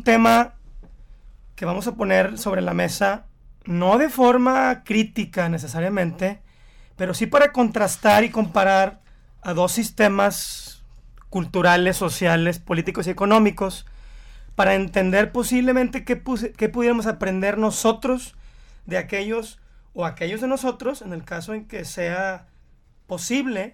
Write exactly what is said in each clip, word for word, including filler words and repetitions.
un tema que vamos a poner sobre la mesa, no de forma crítica necesariamente, pero sí para contrastar y comparar a dos sistemas culturales, sociales, políticos y económicos, para entender posiblemente qué, puse, qué pudiéramos aprender nosotros de aquellos o aquellos de nosotros, en el caso en que sea posible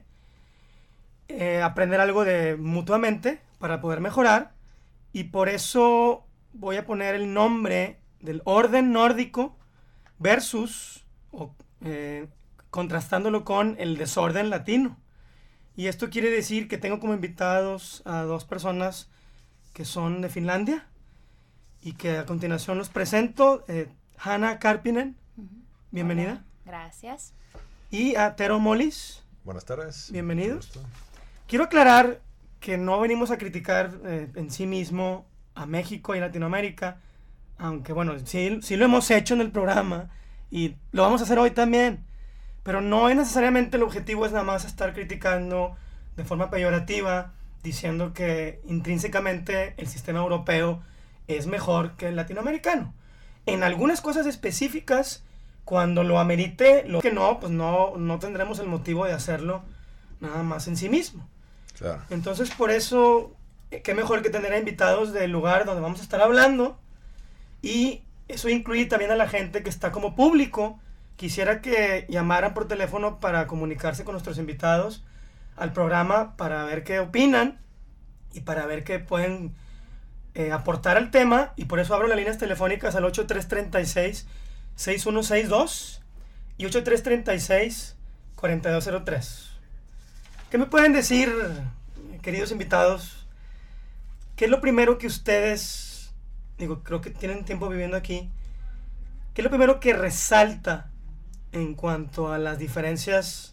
eh, aprender algo de mutuamente para poder mejorar. Y por eso voy a poner el nombre del orden nórdico versus, o, eh, contrastándolo con el desorden latino. Y esto quiere decir que tengo como invitados a dos personas que son de Finlandia y que a continuación los presento. eh, Hanna Karppinen, uh-huh. Bienvenida. Hola, gracias. Y a Tero Mollis. Buenas tardes. Bienvenidos. Quiero aclarar que no venimos a criticar eh, en sí mismo a México y Latinoamérica, aunque bueno, sí, sí lo hemos hecho en el programa y lo vamos a hacer hoy también, pero no es necesariamente el objetivo es nada más estar criticando de forma peyorativa, diciendo que intrínsecamente el sistema europeo es mejor que el latinoamericano. En algunas cosas específicas, cuando lo amerite, lo que no, pues no, no tendremos el motivo de hacerlo nada más en sí mismo. Claro. Entonces, por eso, qué mejor que tener a invitados del lugar donde vamos a estar hablando, y eso incluye también a la gente que está como público. Quisiera que llamaran por teléfono para comunicarse con nuestros invitados al programa para ver qué opinan y para ver qué pueden eh, aportar al tema, y por eso abro las líneas telefónicas al ocho tres tres seis, seis uno seis dos y ocho tres tres seis, cuatro dos cero tres. ¿Qué me pueden decir, queridos invitados? ¿Qué es lo primero que ustedes, digo, creo que tienen tiempo viviendo aquí, qué es lo primero que resalta en cuanto a las diferencias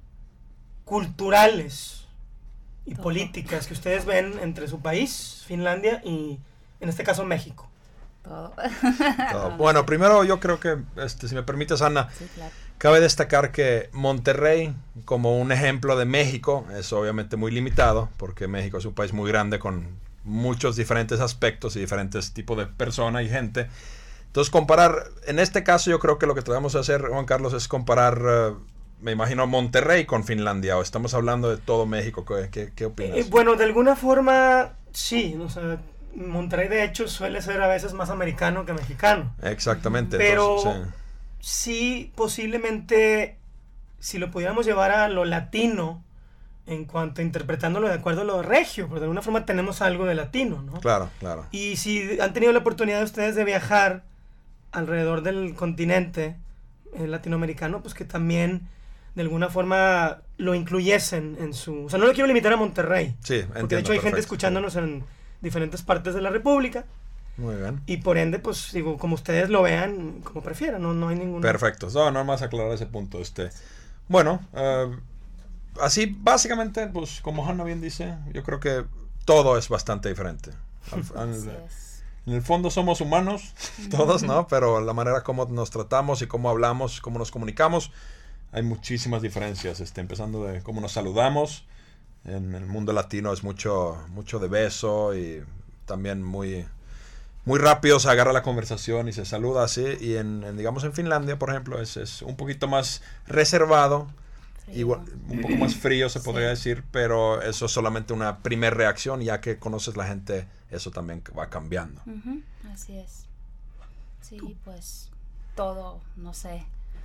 culturales y Todo. políticas que ustedes ven entre su país, Finlandia, y en este caso México? Todo. Todo. Bueno, primero yo creo que, este, si me permites, Ana, sí, claro. Cabe destacar que Monterrey, como un ejemplo de México, es obviamente muy limitado, porque México es un país muy grande con muchos diferentes aspectos y diferentes tipos de personas y gente. Entonces, comparar, en este caso yo creo que lo que tratamos de hacer, Juan Carlos, es comparar, uh, me imagino, Monterrey con Finlandia, o estamos hablando de todo México. ¿Qué, qué, qué opinas? Eh, bueno, de alguna forma, sí, o sea, Monterrey de hecho suele ser a veces más americano que mexicano. Exactamente. Pero entonces, sí. sí, posiblemente, si lo pudiéramos llevar a lo latino, en cuanto a interpretándolo de acuerdo a lo regio, porque de alguna forma tenemos algo de latino, ¿no? Claro, claro. Y si han tenido la oportunidad ustedes de viajar alrededor del continente eh, latinoamericano, pues que también de alguna forma lo incluyesen en su... O sea, no lo quiero limitar a Monterrey. Sí, entiendo. Porque de hecho hay perfecto. gente escuchándonos en diferentes partes de la República. Muy bien. Y por ende, pues digo, como ustedes lo vean, como prefieran, no, no hay ningún... Perfecto. No, no más aclarar ese punto. Este, bueno, uh, así básicamente, pues como Hanna bien dice, yo creo que todo es bastante diferente. Al, al, es. En el fondo somos humanos, todos, ¿no? Pero la manera como nos tratamos y cómo hablamos, cómo nos comunicamos, hay muchísimas diferencias. Este, empezando de cómo nos saludamos. En el mundo latino es mucho, mucho de beso y también muy... muy rápido se agarra la conversación y se saluda así, y en, en digamos en Finlandia, por ejemplo, es, es un poquito más reservado, igual, un poco más frío se podría sí. decir, pero eso es solamente una primera reacción, ya que conoces la gente, eso también va cambiando. Uh-huh. Así es. Sí, ¿Tú? Pues todo, no sé.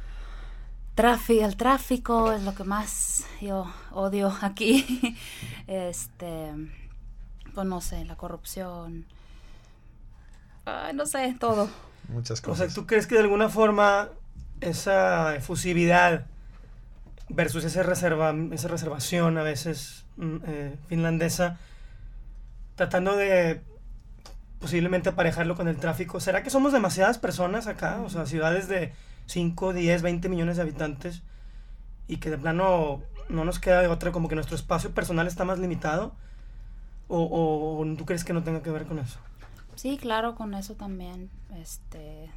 Tráfico, el tráfico es lo que más yo odio aquí. este, pues no sé, la corrupción. Ay, no sé, todo. Muchas cosas. O sea, ¿tú crees que de alguna forma esa efusividad versus esa, reserva, esa reservación a veces eh, finlandesa, tratando de posiblemente aparejarlo con el tráfico, ¿será que somos demasiadas personas acá? O sea, ciudades de cinco, diez, veinte millones de habitantes, y que de plano no nos queda de otra, como que nuestro espacio personal está más limitado, o, o, o ¿tú crees que no tenga que ver con eso? Sí, claro, con eso también, este,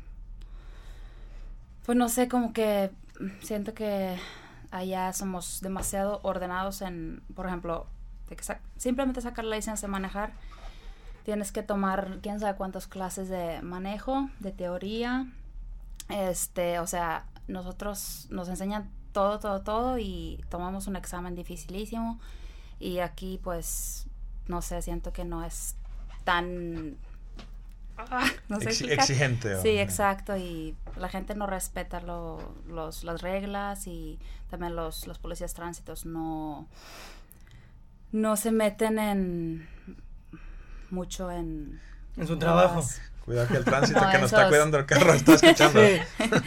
pues no sé, como que siento que allá somos demasiado ordenados en, por ejemplo, de que sa- simplemente sacar la licencia de manejar, tienes que tomar quién sabe cuántas clases de manejo, de teoría, este, o sea, nosotros nos enseñan todo, todo, todo y tomamos un examen dificilísimo y aquí pues, no sé, siento que no es tan... Ah, no sé Ex- exigente. ¿o? Sí, exacto, y la gente no respeta lo, los, las reglas y también los, los policías tránsitos no, no se meten en mucho en... En su trabajo. Las, Cuidado que el tránsito no, que nos esos... está cuidando el carro está escuchando. Sí.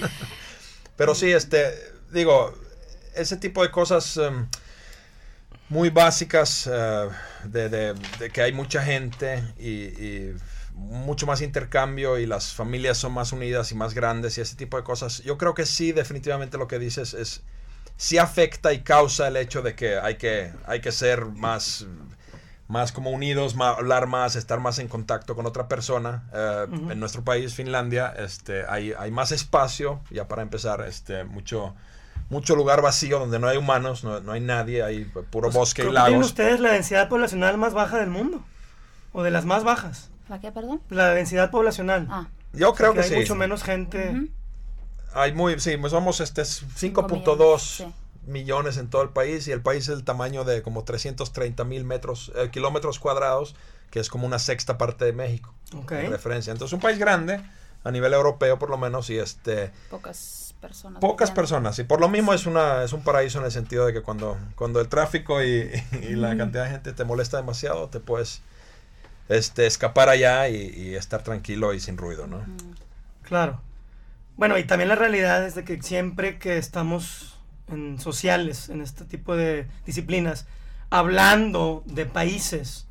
Pero sí, este, digo, ese tipo de cosas um, muy básicas, uh, de, de, de que hay mucha gente y, y mucho más intercambio y las familias son más unidas y más grandes y ese tipo de cosas. Yo creo que sí, definitivamente lo que dices es, sí afecta y causa el hecho de que hay que, hay que ser más... más como unidos, más, hablar más, estar más en contacto con otra persona. Uh, uh-huh. En nuestro país, Finlandia, este, hay, hay más espacio, ya para empezar, este, mucho, mucho lugar vacío donde no hay humanos, no, no hay nadie, hay puro pues bosque y lagos. ¿Tienen ustedes la densidad poblacional más baja del mundo? ¿O de las más bajas? ¿La qué, perdón? La densidad poblacional. Ah. Yo creo que hay sí. Hay mucho menos gente. Uh-huh. Hay muy, sí, pues somos este, cinco punto dos sí. millones en todo el país y el país es el tamaño de como trescientos treinta mil metros, eh, kilómetros cuadrados, que es como una sexta parte de México. Okay. En referencia. Entonces, un país grande, a nivel europeo por lo menos, y este... Pocas personas. Pocas viviendo. personas, y por lo mismo es una es un paraíso en el sentido de que cuando, cuando el tráfico y, y la cantidad de gente te molesta demasiado, te puedes este, escapar allá y, y estar tranquilo y sin ruido, ¿no? Mm. Claro. Bueno, y también la realidad es de que siempre que estamos en sociales, en este tipo de disciplinas, hablando de países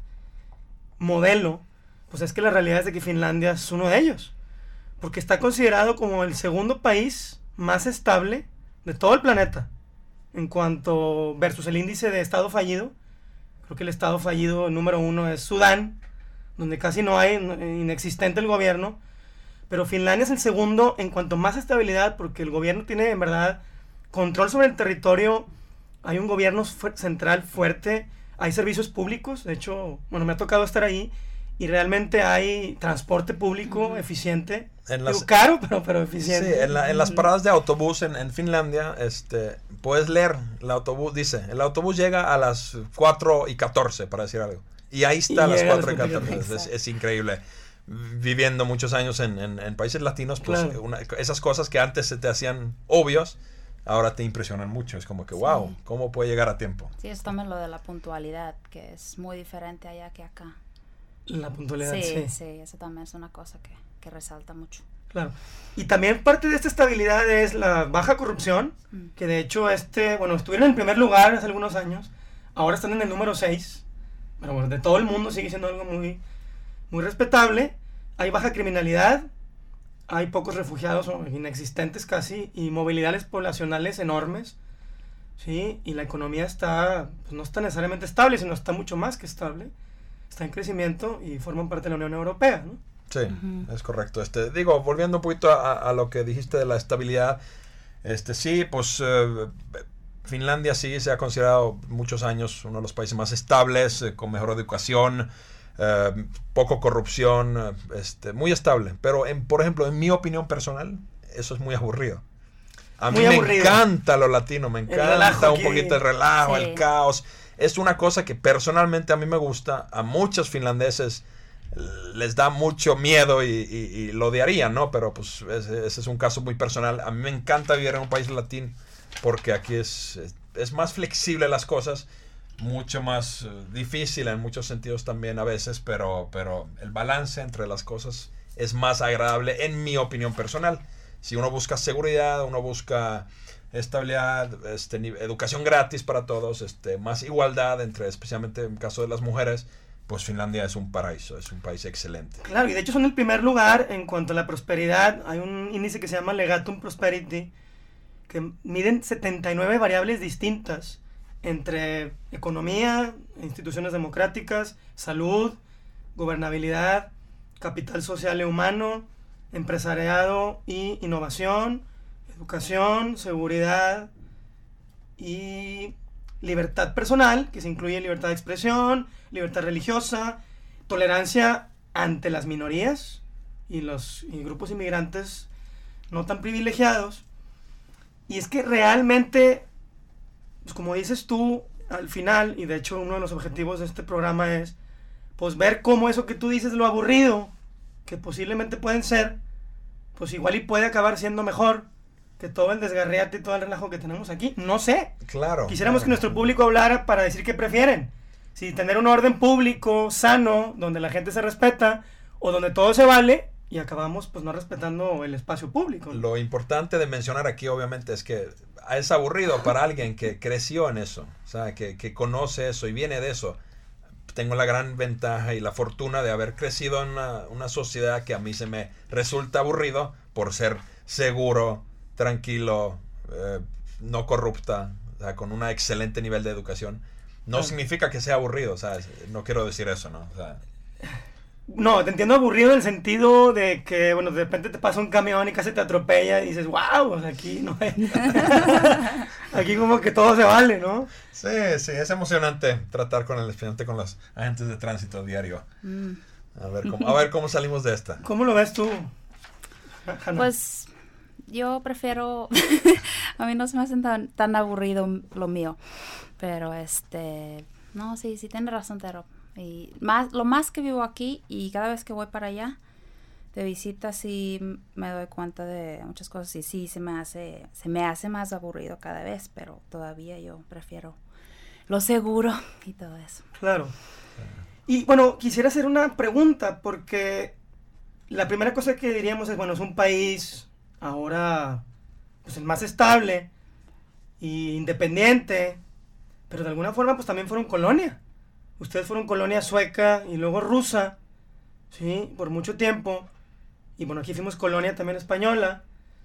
modelo, pues es que la realidad es de que Finlandia es uno de ellos, porque está considerado como el segundo país más estable de todo el planeta en cuanto versus el índice de estado fallido. Creo que el estado fallido número uno es Sudán, donde casi no hay, inexistente el gobierno, pero Finlandia es el segundo en cuanto más estabilidad, porque el gobierno tiene en verdad control sobre el territorio, hay un gobierno fu- central fuerte, hay servicios públicos, de hecho, bueno, me ha tocado estar ahí, y realmente hay transporte público uh-huh. eficiente, en las, Digo, caro, pero, pero eficiente. Sí, en, la, en las paradas de autobús en, en Finlandia, este, puedes leer, el autobús dice, el autobús llega a las cuatro y catorce, para decir algo, y ahí está y a las cuatro y catorce, es, es increíble. Viviendo muchos años en, en, en países latinos, pues claro. una, esas cosas que antes se te hacían obvios, ahora te impresionan mucho. Es como que, sí. wow, ¿cómo puede llegar a tiempo? Sí, es también lo de la puntualidad, que es muy diferente allá que acá. La puntualidad, sí. Sí, sí, eso también es una cosa que, que resalta mucho. Claro. Y también parte de esta estabilidad es la baja corrupción, mm. que de hecho, este, bueno, estuvieron en el primer lugar hace algunos años, ahora están en el número seis, pero bueno, de todo el mundo sigue siendo algo muy, muy respetable. Hay baja criminalidad, hay pocos refugiados o inexistentes casi, y movilidades poblacionales enormes, ¿sí? Y la economía está, pues no está necesariamente estable, sino está mucho más que estable, está en crecimiento y forman parte de la Unión Europea, ¿no? Sí, uh-huh. es correcto. Este, digo, volviendo un poquito a, a lo que dijiste de la estabilidad, este, sí, pues eh, Finlandia sí se ha considerado muchos años uno de los países más estables, eh, con mejor educación, Uh, poco corrupción, uh, este, muy estable. Pero, en, por ejemplo, en mi opinión personal, eso es muy aburrido. A muy mí aburrido. Me encanta lo latino, me encanta un aquí. poquito el relajo, sí. el caos. Es una cosa que personalmente a mí me gusta. A muchos finlandeses les da mucho miedo y, y, y lo odiarían, ¿no? Pero pues ese, ese es un caso muy personal. A mí me encanta vivir en un país latino porque aquí es, es más flexible las cosas. Mucho más uh, difícil en muchos sentidos también a veces, pero, pero el balance entre las cosas es más agradable en mi opinión personal. Si uno busca seguridad, uno busca estabilidad, este, educación gratis para todos, este, más igualdad entre, especialmente en el caso de las mujeres, pues Finlandia es un paraíso, es un país excelente. Claro, y de hecho son el primer lugar en cuanto a la prosperidad. Hay un índice que se llama Legatum Prosperity, que miden setenta y nueve variables distintas entre economía, instituciones democráticas, salud, gobernabilidad, capital social y humano, empresariado y innovación, educación, seguridad y libertad personal, que se incluye libertad de expresión, libertad religiosa, tolerancia ante las minorías y los y grupos inmigrantes no tan privilegiados. Y es que realmente, pues como dices tú, al final, y de hecho uno de los objetivos de este programa es, pues ver cómo eso que tú dices, lo aburrido, que posiblemente pueden ser, pues igual y puede acabar siendo mejor que todo el desgarriate y todo el relajo que tenemos aquí. No sé. Claro. Quisiéramos claro. que nuestro público hablara para decir qué prefieren. Si tener un orden público sano, donde la gente se respeta, o donde todo se vale, y acabamos pues no respetando el espacio público. Lo importante de mencionar aquí obviamente es que es aburrido para alguien que creció en eso, o sea, que, que conoce eso y viene de eso. Tengo la gran ventaja y la fortuna de haber crecido en una, una sociedad que a mí se me resulta aburrido por ser seguro, tranquilo, eh, no corrupta, o sea, con un excelente nivel de educación. No ah. significa que sea aburrido, o sea, no quiero decir eso, ¿no? O sea, no, te entiendo aburrido en el sentido de que, bueno, de repente te pasa un camión y casi te atropella y dices, wow, o sea, aquí no hay... aquí como que todo se vale, ¿no? Sí, sí, es emocionante tratar con el especialmente con los agentes de tránsito diario. Mm. A ver cómo, a ver cómo salimos de esta. ¿Cómo lo ves tú, Hannah? Pues yo prefiero, a mí no se me hace tan, tan aburrido lo mío, pero este, no, sí, sí tienes razón, Tero. Y más, lo más que vivo aquí y cada vez que voy para allá de visita sí me doy cuenta de muchas cosas y sí se me hace, se me hace más aburrido cada vez, pero todavía yo prefiero lo seguro y todo eso. Claro. Y bueno, quisiera hacer una pregunta porque la primera cosa que diríamos es, bueno, es un país ahora pues el más estable e independiente, pero de alguna forma pues también fueron colonia. Ustedes fueron colonia sueca y luego rusa, ¿sí? Por mucho tiempo. Y bueno, aquí fuimos colonia también española.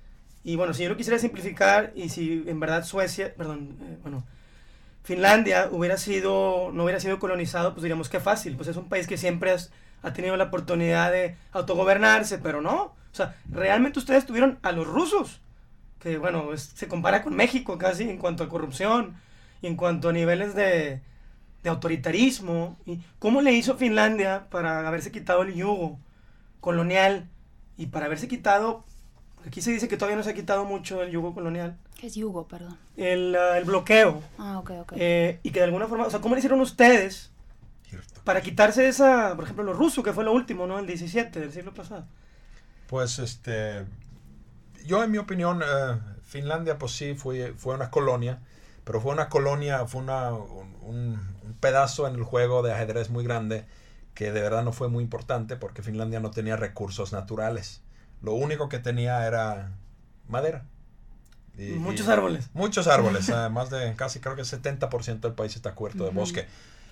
Y bueno, si yo lo quisiera simplificar, y si en verdad Suecia, perdón, eh, bueno, Finlandia hubiera sido, no hubiera sido colonizado, pues diríamos que fácil. Pues es un país que siempre has, ha tenido la oportunidad de autogobernarse, pero no. O sea, realmente ustedes tuvieron a los rusos, que bueno, es, se compara con México casi en cuanto a corrupción y en cuanto a niveles de... de autoritarismo. ¿Y cómo le hizo Finlandia para haberse quitado el yugo colonial y para haberse quitado, aquí se dice que todavía no se ha quitado mucho el yugo colonial? ¿Qué es yugo, perdón? El, uh, el bloqueo. Ah, ok, ok. Eh, y que de alguna forma, o sea, ¿cómo le hicieron ustedes para quitarse esa, por ejemplo, lo ruso, que fue lo último, ¿no? El diecisiete del siglo pasado. Pues, este, yo en mi opinión, eh, Finlandia, pues sí, fue, fue una colonia, pero fue una colonia, fue una, un, un pedazo en el juego de ajedrez muy grande que de verdad no fue muy importante porque Finlandia no tenía recursos naturales. Lo único que tenía era madera. Y, muchos y, árboles. Muchos árboles, más de casi creo que el setenta por ciento del país está cubierto uh-huh. de bosque.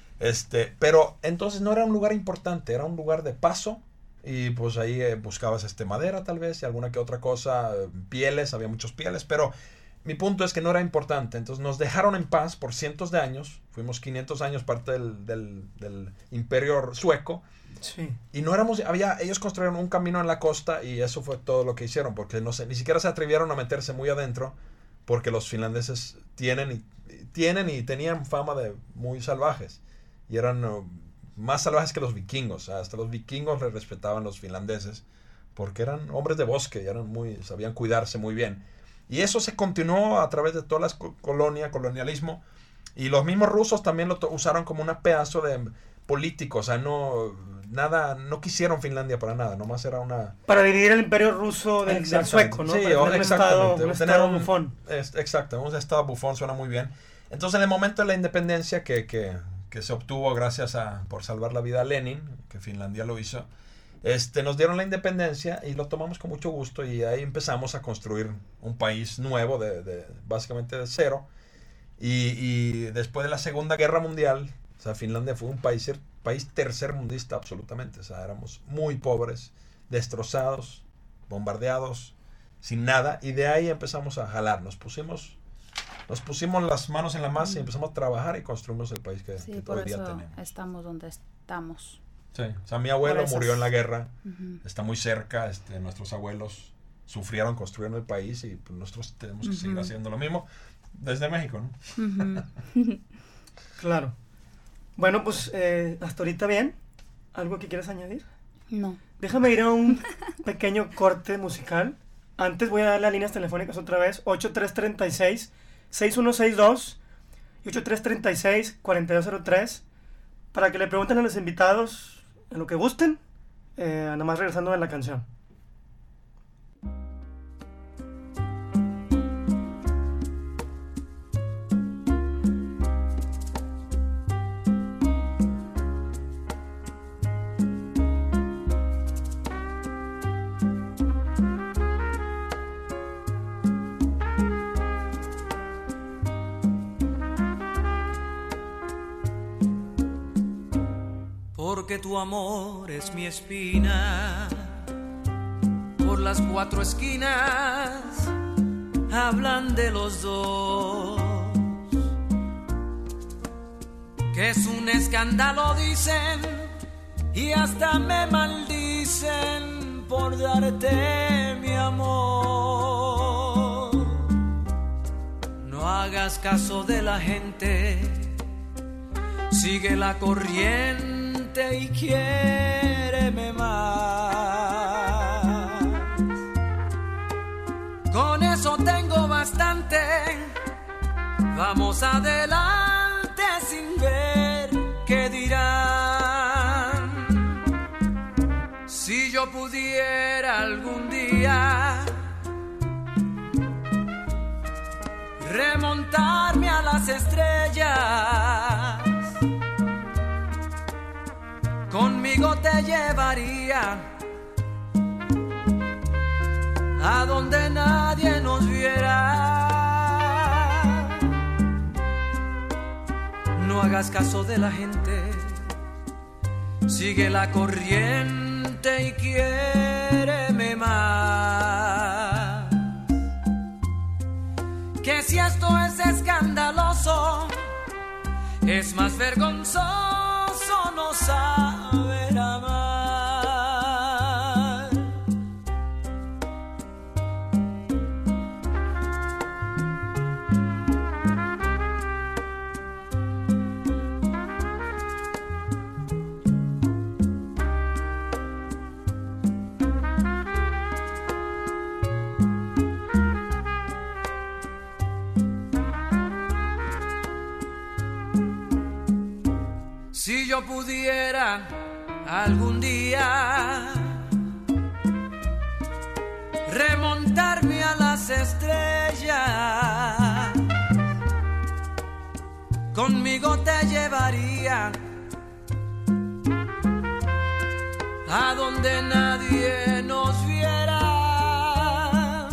Este, pero entonces no era un lugar importante, era un lugar de paso y pues ahí eh, buscabas este madera tal vez y alguna que otra cosa, pieles, había muchos pieles, pero mi punto es que no era importante. Entonces nos dejaron en paz por cientos de años. Fuimos quinientos años parte del, del, del imperio sueco. Sí. Y no éramos, había, ellos construyeron un camino en la costa y eso fue todo lo que hicieron. Porque no se, ni siquiera se atrevieron a meterse muy adentro. Porque los finlandeses tienen y, tienen y tenían fama de muy salvajes. Y eran uh, más salvajes que los vikingos. Hasta los vikingos les respetaban los finlandeses. Porque eran hombres de bosque y eran muy, sabían cuidarse muy bien. Y eso se continuó a través de todas las colonias, colonialismo. Y los mismos rusos también lo usaron como un pedazo de político. O sea, no, nada, no quisieron Finlandia para nada. Nomás era una... Para dividir el imperio ruso del, del sueco, ¿no? Sí, para o, tener exactamente. Un estado, un estado bufón. Es, exacto, un estado bufón suena muy bien. Entonces, en el momento de la independencia que, que, que se obtuvo gracias a, por salvar la vida a Lenin, que Finlandia lo hizo, Este, nos dieron la independencia y lo tomamos con mucho gusto y ahí empezamos a construir un país nuevo, de, de, básicamente de cero. Y, y después de la Segunda Guerra Mundial, o sea, Finlandia fue un país, país tercermundista absolutamente. O sea, éramos muy pobres, destrozados, bombardeados, sin nada. Y de ahí empezamos a jalar. Nos pusimos, nos pusimos las manos en la masa y empezamos a trabajar y construimos el país que, sí, que por hoy día eso tenemos. Estamos donde estamos. Sí, o sea, mi abuelo murió en la guerra, uh-huh. está muy cerca, este, nuestros abuelos sufrieron construyendo el país y pues, nosotros tenemos que uh-huh. seguir haciendo lo mismo desde México, ¿no? Uh-huh. Claro. Bueno, pues eh, hasta ahorita bien. ¿Algo que quieras añadir? No. Déjame ir a un pequeño corte musical. Antes voy a dar las líneas telefónicas otra vez. ocho tres tres seis, seis uno seis dos y ocho tres tres seis, cuatro dos cero tres. Para que le pregunten a los invitados en lo que gusten. Eh, nada más regresando de la canción. Porque tu amor es mi espina, por las cuatro esquinas hablan de los dos, que es un escándalo dicen y hasta me maldicen por darte mi amor. No hagas caso de la gente, sigue la corriente y quiéreme más. Con eso tengo bastante. Vamos adelante sin ver qué dirán. Si yo pudiera algún día remontarme a las estrellas, conmigo te llevaría a donde nadie nos viera. No hagas caso de la gente, sigue la corriente y quiéreme más. Que si esto es escandaloso, es más vergonzoso no saber amar. Si yo pudiera algún día remontarme a las estrellas, conmigo te llevaría a donde nadie nos viera.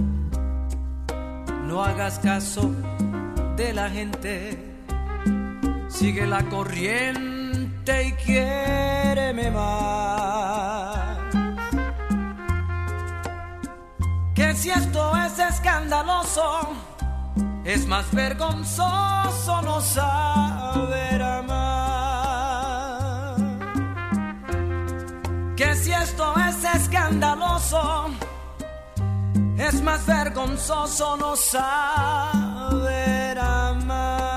No hagas caso de la gente, sigue la corriente y quiéreme más. Que si esto es escandaloso, es más vergonzoso no saber amar. Que si esto es escandaloso, es más vergonzoso no saber amar.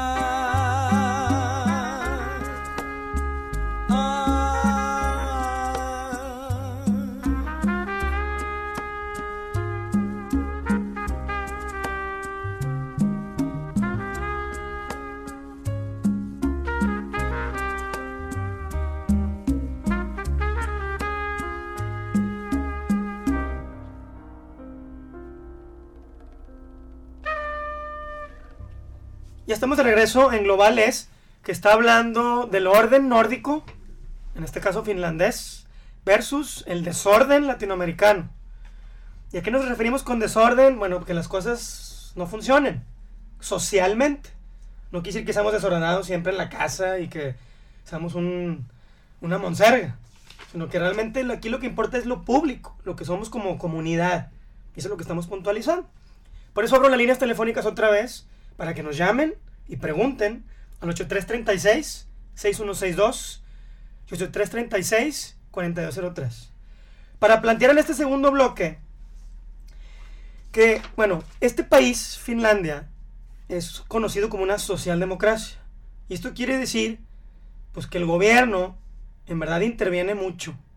Ya estamos de regreso en Globales, que está hablando del orden nórdico, en este caso finlandés, versus el desorden latinoamericano. ¿Y a qué nos referimos con desorden? Bueno, que las cosas no funcionen socialmente. No quiere decir que seamos desordenados siempre en la casa y que seamos un, una monserga, sino que realmente aquí lo que importa es lo público, lo que somos como comunidad. Y eso es lo que estamos puntualizando. Por eso abro las líneas telefónicas otra vez, para que nos llamen y pregunten al ocho tres tres seis, seis uno seis dos y ocho tres tres seis, cuatro dos cero tres. Para plantear en este segundo bloque que, bueno, este país, Finlandia, es conocido como una socialdemocracia. Y esto quiere decir, pues, que el gobierno en verdad interviene mucho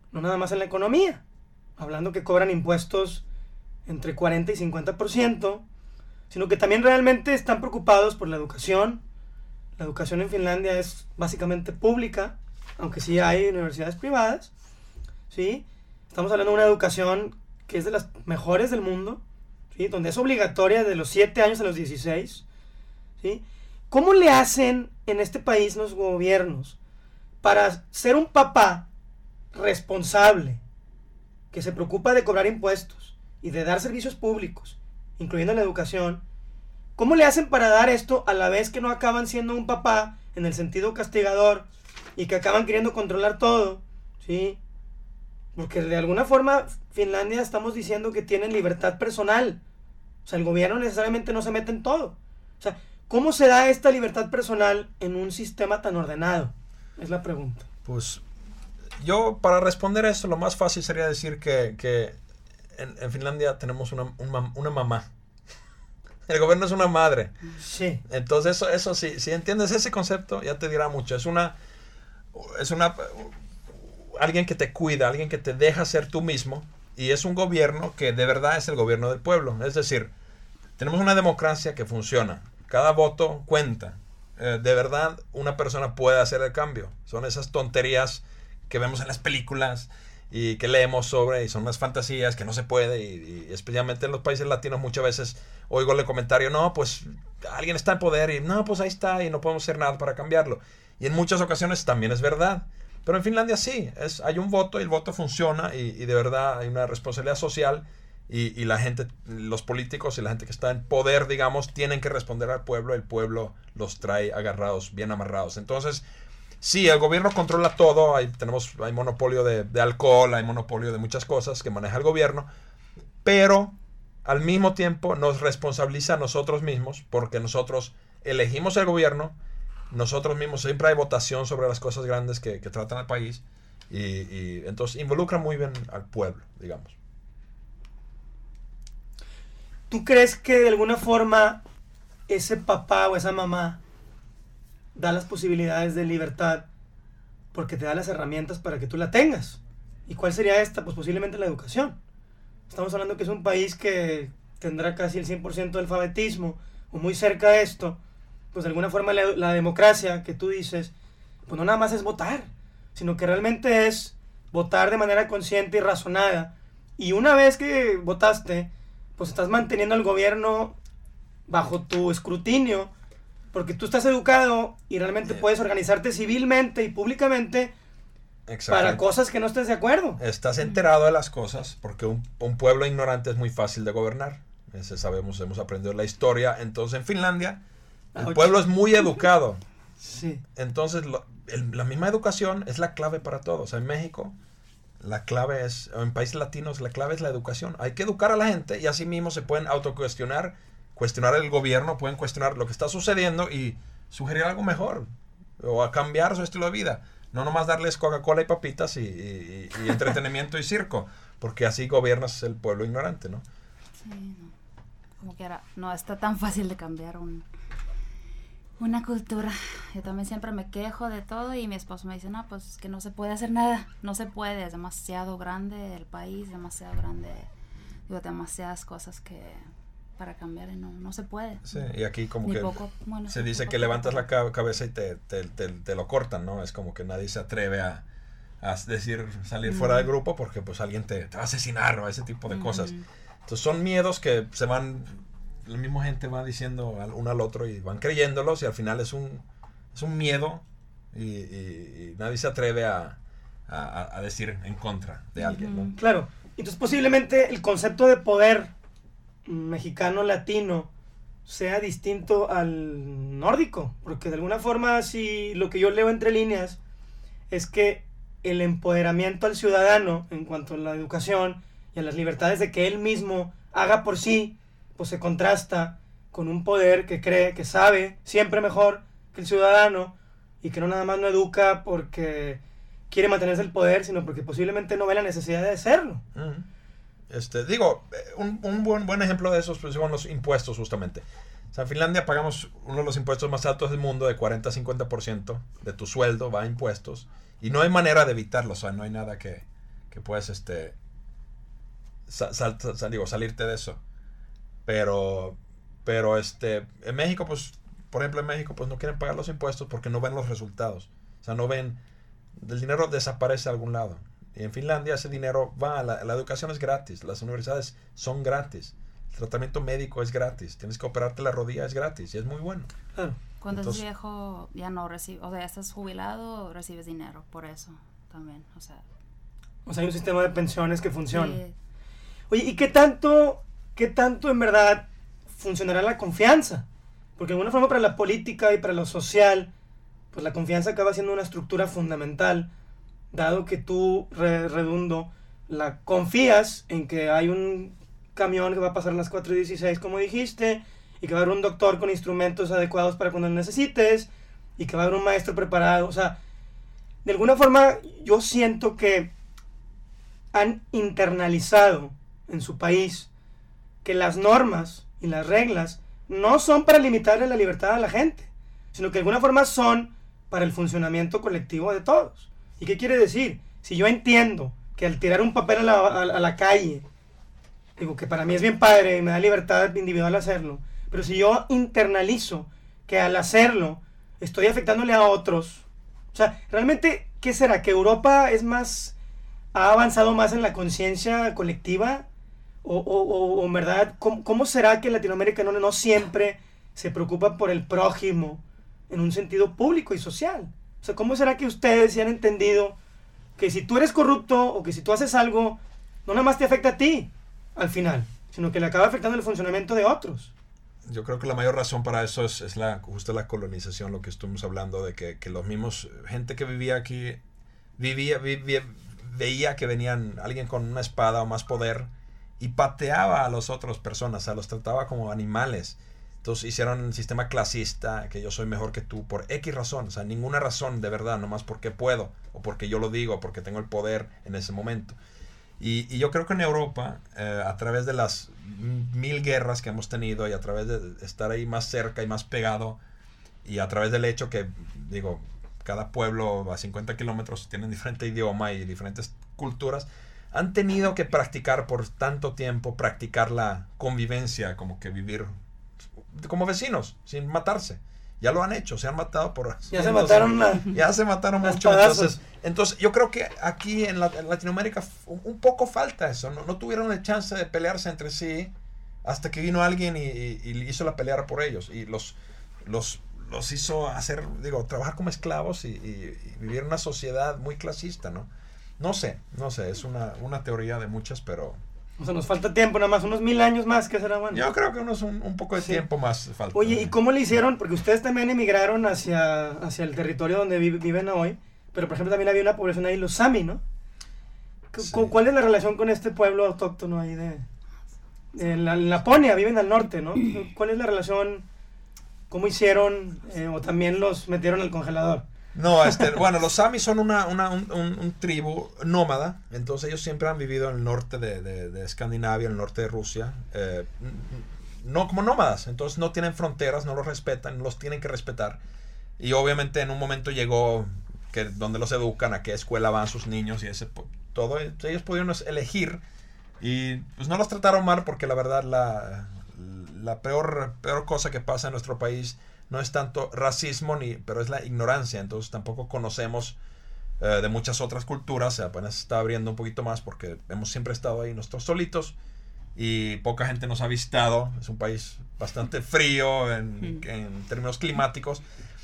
no nada más en la economía, hablando que cobran impuestos entre cuarenta y cincuenta por ciento, sino que también realmente están preocupados por la educación. La educación en Finlandia es básicamente pública, aunque sí hay universidades privadas, ¿sí? Estamos hablando de una educación que es de las mejores del mundo, ¿sí? Donde es obligatoria de los siete años a los dieciséis, ¿sí? ¿Cómo le hacen en este país los gobiernos para ser un papá responsable, que se preocupa de cobrar impuestos y de dar servicios públicos, incluyendo la educación? ¿Cómo le hacen para dar esto a la vez que no acaban siendo un papá en el sentido castigador y que acaban queriendo controlar todo? ¿Sí? Porque de alguna forma Finlandia estamos diciendo que tienen libertad personal. O sea, el gobierno necesariamente no se mete en todo. O sea, ¿cómo se da esta libertad personal en un sistema tan ordenado? Es la pregunta. Pues yo, para responder a eso, lo más fácil sería decir que, que en, en Finlandia tenemos una, una, una mamá. El gobierno es una madre. Sí. Entonces, eso, eso sí, si entiendes ese concepto, ya te dirá mucho. Es una, es una, alguien que te cuida, alguien que te deja ser tú mismo, y es un gobierno que de verdad es el gobierno del pueblo. Es decir, tenemos una democracia que funciona. Cada voto cuenta. Eh, de verdad, una persona puede hacer el cambio. Son esas tonterías que vemos en las películas y que leemos sobre, y son unas fantasías que no se puede, y, y especialmente en los países latinos muchas veces oigo el comentario, no, pues alguien está en poder, y no, pues ahí está, y no podemos hacer nada para cambiarlo. Y en muchas ocasiones también es verdad. Pero en Finlandia sí, es, hay un voto y el voto funciona, y, y de verdad hay una responsabilidad social, y, y la gente, los políticos y la gente que está en poder, digamos, tienen que responder al pueblo, el pueblo los trae agarrados, bien amarrados. Entonces, sí, el gobierno controla todo, hay, tenemos, hay monopolio de, de alcohol, hay monopolio de muchas cosas que maneja el gobierno, pero al mismo tiempo nos responsabiliza a nosotros mismos, porque nosotros elegimos el gobierno, nosotros mismos, siempre hay votación sobre las cosas grandes que, que tratan al país, y, y entonces involucra muy bien al pueblo, digamos. ¿Tú crees que de alguna forma ese papá o esa mamá da las posibilidades de libertad porque te da las herramientas para que tú la tengas? ¿Y cuál sería esta? Pues posiblemente la educación. Estamos hablando que es un país que tendrá casi el cien por ciento de alfabetismo, o muy cerca de esto. Pues de alguna forma la, la democracia que tú dices, pues no nada más es votar, sino que realmente es votar de manera consciente y razonada. Y una vez que votaste, pues estás manteniendo al gobierno bajo tu escrutinio, porque tú estás educado y realmente yeah. puedes organizarte civilmente y públicamente para cosas que no estés de acuerdo. Estás enterado de las cosas, porque un, un pueblo ignorante es muy fácil de gobernar. Ese sabemos, hemos aprendido la historia. Entonces en Finlandia el Ouch. pueblo es muy educado. Sí. Entonces lo, el, la misma educación es la clave para todo. O sea, en México la clave es, en países latinos la clave es la educación. Hay que educar a la gente, y así mismo se pueden autocuestionar, cuestionar el gobierno, pueden cuestionar lo que está sucediendo y sugerir algo mejor, o a cambiar su estilo de vida. No nomás darles Coca-Cola y papitas y, y, y entretenimiento y circo, porque así gobiernas el pueblo ignorante, ¿no? Sí, no. Como que era, no está tan fácil de cambiar un, una cultura. Yo también siempre me quejo de todo, y mi esposo me dice, no, pues es que no se puede hacer nada, no se puede, es demasiado grande el país, demasiado grande, digo, demasiadas cosas que para cambiar, y no, no se puede. Sí, y aquí como Ni que poco, bueno, se dice poco, que poco, levantas poco. la ca- cabeza y te, te, te, te lo cortan, ¿no? Es como que nadie se atreve a, a decir, salir mm. fuera del grupo, porque pues alguien te, te va a asesinar, o ese tipo de mm. cosas. Entonces son miedos que se van, la misma gente va diciendo al, uno al otro, y van creyéndolos, y al final es un, es un miedo, y, y, y nadie se atreve a, a, a decir en contra de alguien, ¿no? Claro, entonces posiblemente el concepto de poder mexicano latino sea distinto al nórdico, porque de alguna forma, si lo que yo leo entre líneas es que el empoderamiento al ciudadano en cuanto a la educación y a las libertades de que él mismo haga por sí, pues se contrasta con un poder que cree que sabe siempre mejor que el ciudadano, y que no nada más no educa porque quiere mantenerse el poder, sino porque posiblemente no ve la necesidad de hacerlo. Uh-huh. Este, digo, un, un buen, buen ejemplo de eso pues, son los impuestos, justamente. O sea, en Finlandia pagamos uno de los impuestos más altos del mundo, de cuarenta a cincuenta por ciento de tu sueldo va a impuestos, y no hay manera de evitarlo. O sea, no hay nada que, que puedes, este, sal, sal, sal, digo, salirte de eso. Pero, pero, este, en México, pues, por ejemplo, en México, pues no quieren pagar los impuestos porque no ven los resultados. O sea, no ven, el dinero desaparece a algún lado. Y en Finlandia ese dinero va, la, la educación es gratis, las universidades son gratis, el tratamiento médico es gratis, tienes que operarte la rodilla, es gratis y es muy bueno. Claro. Cuando Entonces, eres viejo ya no recibes, o sea, estás jubilado, recibes dinero, por eso también, o sea. O sea, hay un sistema de pensiones que funciona. Sí. Oye, ¿y qué tanto, qué tanto en verdad funcionará la confianza? Porque de alguna forma para la política y para lo social, pues la confianza acaba siendo una estructura fundamental, dado que tú, re, redundo, la confías en que hay un camión que va a pasar a las cuatro y dieciséis, como dijiste, y que va a haber un doctor con instrumentos adecuados para cuando lo necesites, y que va a haber un maestro preparado. O sea, de alguna forma yo siento que han internalizado en su país que las normas y las reglas no son para limitarle la libertad a la gente, sino que de alguna forma son para el funcionamiento colectivo de todos. ¿Y qué quiere decir? Si yo entiendo que al tirar un papel a la, a, a la calle, digo que para mí es bien padre y me da libertad individual hacerlo, pero si yo internalizo que al hacerlo estoy afectándole a otros, o sea, realmente, ¿qué será? ¿Que Europa es más, ha avanzado más en la conciencia colectiva? O, o, o, o en verdad, ¿cómo, ¿cómo será que Latinoamérica no, no siempre se preocupa por el prójimo en un sentido público y social? O sea, ¿cómo será que ustedes se han entendido que si tú eres corrupto o que si tú haces algo, no nada más te afecta a ti al final, sino que le acaba afectando el funcionamiento de otros? Yo creo que la mayor razón para eso es, es la, justo la colonización, lo que estuvimos hablando, de que, que los mismos, gente que vivía aquí, vivía, vivía, veía que venían alguien con una espada o más poder y pateaba a las otras personas, o sea, los trataba como animales. Entonces hicieron un sistema clasista, que yo soy mejor que tú por X razón, o sea, ninguna razón de verdad, nomás porque puedo, o porque yo lo digo, o porque tengo el poder en ese momento. Y, y yo creo que en Europa, eh, a través de las mil guerras que hemos tenido y a través de estar ahí más cerca y más pegado, y a través del hecho que, digo, cada pueblo a cincuenta kilómetros tienen diferente idioma y diferentes culturas, han tenido que practicar por tanto tiempo, practicar la convivencia, como que vivir como vecinos, sin matarse. Ya lo han hecho, se han matado por... Ya se mataron la, Ya se mataron mucho. Entonces, entonces, yo creo que aquí en, la, en Latinoamérica un, un poco falta eso. ¿no? no tuvieron la chance de pelearse entre sí hasta que vino alguien y, y, y hizo la pelea por ellos. Y los, los, los hizo hacer, digo, trabajar como esclavos y, y, y vivir en una sociedad muy clasista, ¿no? No sé, no sé, es una, una teoría de muchas, pero... O sea, nos falta tiempo, nada más, unos mil años más, ¿qué será bueno? Yo creo que unos un, un poco de sí. tiempo más falta. Oye, ¿y cómo le hicieron? Porque ustedes también emigraron hacia, hacia el territorio donde vive, viven hoy, pero por ejemplo también había una población ahí, los Sami, ¿no? Sí. ¿Cuál es la relación con este pueblo autóctono ahí de... de la, Laponia, viven al norte, ¿no? ¿Cuál es la relación? ¿Cómo hicieron? Eh, ¿O también los metieron al congelador? No, este, bueno, los Sami son una, una un, un, un tribu nómada, entonces ellos siempre han vivido en el norte de, de, de Escandinavia, en el norte de Rusia, eh, no como nómadas, entonces no tienen fronteras, no los respetan, no los tienen que respetar, y obviamente en un momento llegó que donde los educan, a qué escuela van sus niños y ese todo, ellos pudieron elegir y pues no los trataron mal porque la verdad la, la peor, peor cosa que pasa en nuestro país no es tanto racismo, ni, pero es la ignorancia. Entonces tampoco conocemos eh, de muchas otras culturas. Apenas se está abriendo un poquito más porque hemos siempre estado ahí nosotros solitos y poca gente nos ha visitado. Es un país bastante frío en, en términos climáticos.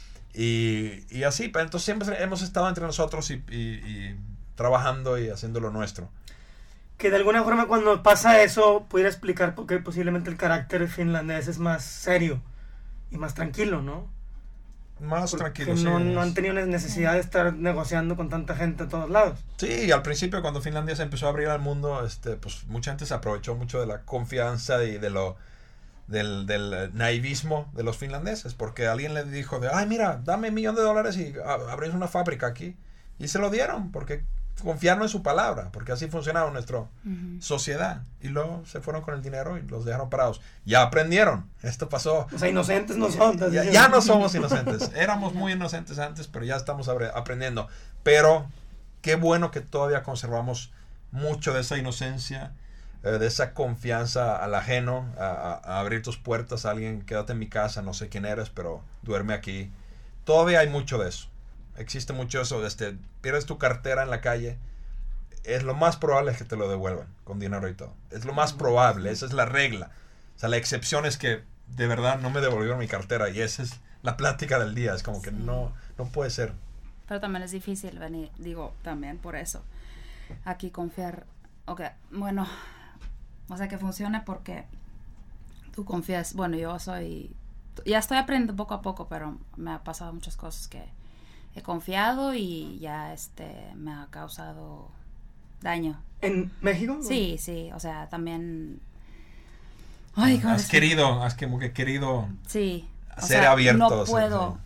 Y, y así, pero entonces siempre hemos estado entre nosotros y, y, y trabajando y haciendo lo nuestro. Que de alguna forma cuando pasa eso pudiera explicar por qué posiblemente el carácter finlandés es más serio y más tranquilo, ¿no? Más Porque tranquilo, no, sí. no han tenido necesidad de estar negociando con tanta gente a todos lados. Sí, y al principio cuando Finlandia se empezó a abrir al mundo, este, pues mucha gente se aprovechó mucho de la confianza y de lo del, del naivismo de los finlandeses, porque alguien le dijo de, ay, mira, dame un millón de dólares y abrimos una fábrica aquí, y se lo dieron, porque confiaron en su palabra, porque así funcionaba nuestra uh-huh. sociedad, y luego se fueron con el dinero y los dejaron parados. Ya aprendieron, esto pasó. O sea, inocentes no son. Ya, ya no somos inocentes, éramos muy inocentes antes, pero ya estamos aprendiendo. Pero qué bueno que todavía conservamos mucho de esa inocencia, eh, de esa confianza al ajeno, a, a, a abrir tus puertas a alguien, quédate en mi casa, no sé quién eres, pero duerme aquí. Todavía hay mucho de eso. Existe mucho eso. Este, pierdes tu cartera en la calle, es lo más probable que te lo devuelvan con dinero y todo. Es lo más probable, esa es la regla. O sea, la excepción es que de verdad no me devolvieron mi cartera y esa es la plática del día. Es como que sí. no, no puede ser. Pero también es difícil venir, digo, también por eso. Aquí confiar, ok, bueno, o sea, que funcione porque tú confías, bueno, yo soy, ya estoy aprendiendo poco a poco, pero me ha pasado muchas cosas que he confiado y ya este me ha causado daño. ¿En México? Sí, sí, o sea, también... Ay, has decir? querido, has como que querido sí, ser sea, abierto. No puedo...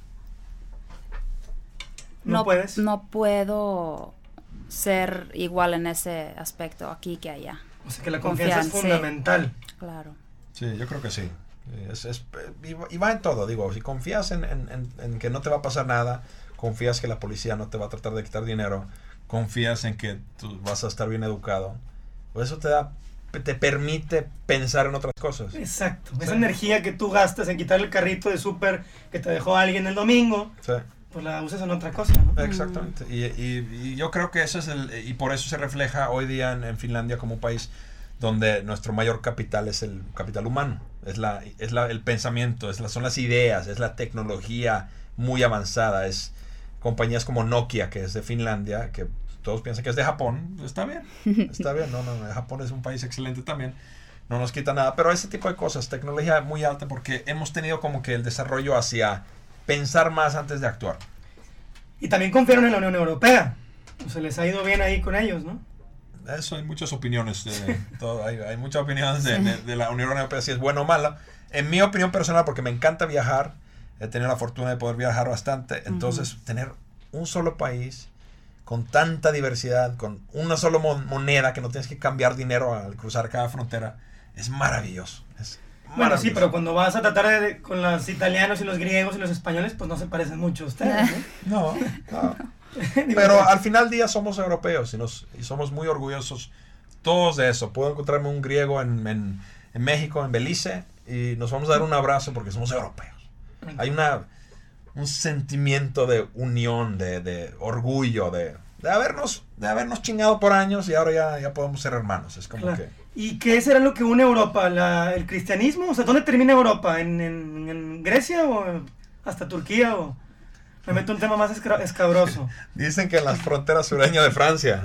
¿No, no puedes? No puedo ser igual en ese aspecto aquí que allá. O sea que la confianza Confian, es fundamental. Sí, claro. Sí, yo creo que sí. Es, es, y va en todo, digo, si confías en, en, en, en que no te va a pasar nada, confías que la policía no te va a tratar de quitar dinero, confías en que tú vas a estar bien educado, pues eso te da, te permite pensar en otras cosas. Exacto. Sí. Esa energía que tú gastas en quitar el carrito de súper que te dejó alguien el domingo. Sí. Pues la usas en otra cosa, ¿no? Exactamente. Y, y, y yo creo que eso es el... Y por eso se refleja hoy día en, en Finlandia como un país donde nuestro mayor capital es el capital humano. Es la es la, el pensamiento, es la, son las ideas, es la tecnología muy avanzada. Es compañías como Nokia, que es de Finlandia, que todos piensan que es de Japón. Está bien, está bien. No, no, no. Japón es un país excelente también. No nos quita nada. Pero ese tipo de cosas, tecnología muy alta, porque hemos tenido como que el desarrollo hacia... pensar más antes de actuar. Y también confiaron en la Unión Europea. O sea, les ha ido bien ahí con ellos, ¿no? Eso hay muchas opiniones. De, todo, hay, hay muchas opiniones de, de, de la Unión Europea, si es bueno o mala. En mi opinión personal, porque me encanta viajar, he tenido la fortuna de poder viajar bastante. Entonces, uh-huh. tener un solo país con tanta diversidad, con una sola moneda, que no tienes que cambiar dinero al cruzar cada frontera, es maravilloso. Es Bueno, sí, pero cuando vas a tratar de, con los italianos y los griegos y los españoles, pues no se parecen mucho a ustedes, ¿no? No, no. Pero al final del día somos europeos y, nos, y somos muy orgullosos todos de eso. Puedo encontrarme un griego en, en, en México, en Belice, y nos vamos a dar un abrazo porque somos europeos. Hay una un sentimiento de unión, de, de orgullo, de, de, habernos, de habernos chingado por años y ahora ya, ya podemos ser hermanos. Es como claro. que... ¿Y qué será lo que une Europa? La, ¿El cristianismo? O sea, ¿dónde termina Europa? ¿En, en, en Grecia o hasta Turquía? O me meto un tema más escra- escabroso. Dicen que en las fronteras sureñas de Francia.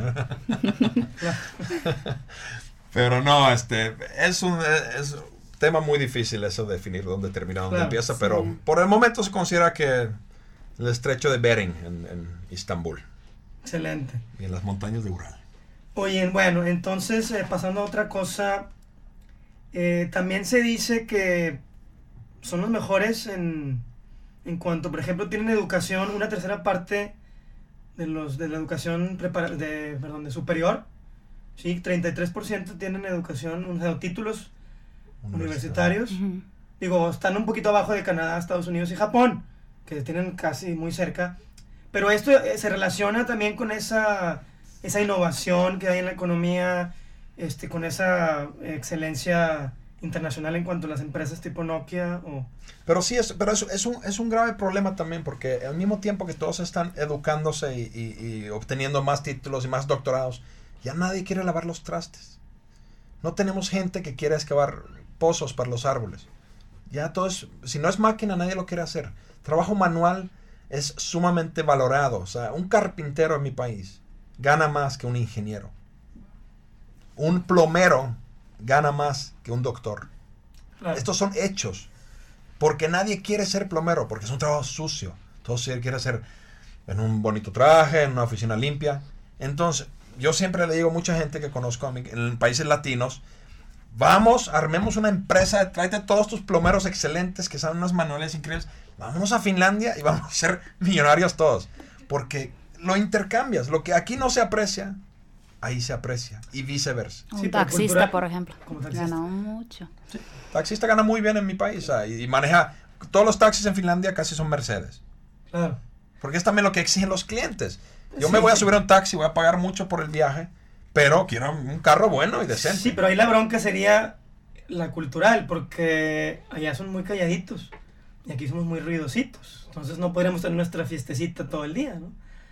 Pero no, este es un, es un tema muy difícil eso de definir dónde termina, dónde claro, empieza. Sí. Pero por el momento se considera que el estrecho de Bering en, en Istambul. Excelente. Y en las montañas de Ural. Oye, bueno, entonces, eh, pasando a otra cosa, eh, también se dice que son los mejores en, en cuanto, por ejemplo, tienen educación, una tercera parte de los de la educación prepara, de, perdón, de superior, sí, treinta y tres por ciento tienen educación, o sea, títulos universitarios. Uh-huh. Digo, están un poquito abajo de Canadá, Estados Unidos y Japón, que tienen casi muy cerca, pero esto eh, se relaciona también con esa... esa innovación que hay en la economía, este, con esa excelencia internacional en cuanto a las empresas tipo Nokia. O... Pero sí, es, pero es, es, un, es un grave problema también, porque al mismo tiempo que todos están educándose y, y, y obteniendo más títulos y más doctorados, ya nadie quiere lavar los trastes. No tenemos gente que quiera excavar pozos para los árboles. Ya todo es, si no es máquina, nadie lo quiere hacer. Trabajo manual es sumamente valorado. O sea, un carpintero en mi país gana más que un ingeniero. Un plomero gana más que un doctor. Claro. Estos son hechos. Porque nadie quiere ser plomero, porque es un trabajo sucio. Todos quieren ser en un bonito traje, en una oficina limpia. Entonces, yo siempre le digo a mucha gente que conozco a mí, en países latinos, vamos, armemos una empresa, tráete todos tus plomeros excelentes que saben unos manuales increíbles. Vámonos a Finlandia y vamos a ser millonarios todos. Porque lo intercambias. Lo que aquí no se aprecia, ahí se aprecia. Y viceversa. Un sí, taxista, cultural, por ejemplo. Gana mucho. Sí. Taxista gana muy bien en mi país. ¿sabes? Y maneja... Todos los taxis en Finlandia casi son Mercedes. Claro. Porque es también lo que exigen los clientes. Yo sí, me voy a subir a un taxi, voy a pagar mucho por el viaje, pero quiero un carro bueno y decente. Sí, pero ahí la bronca sería la cultural, porque allá son muy calladitos y aquí somos muy ruidositos. Entonces no podríamos tener nuestra fiestecita todo el día, ¿no?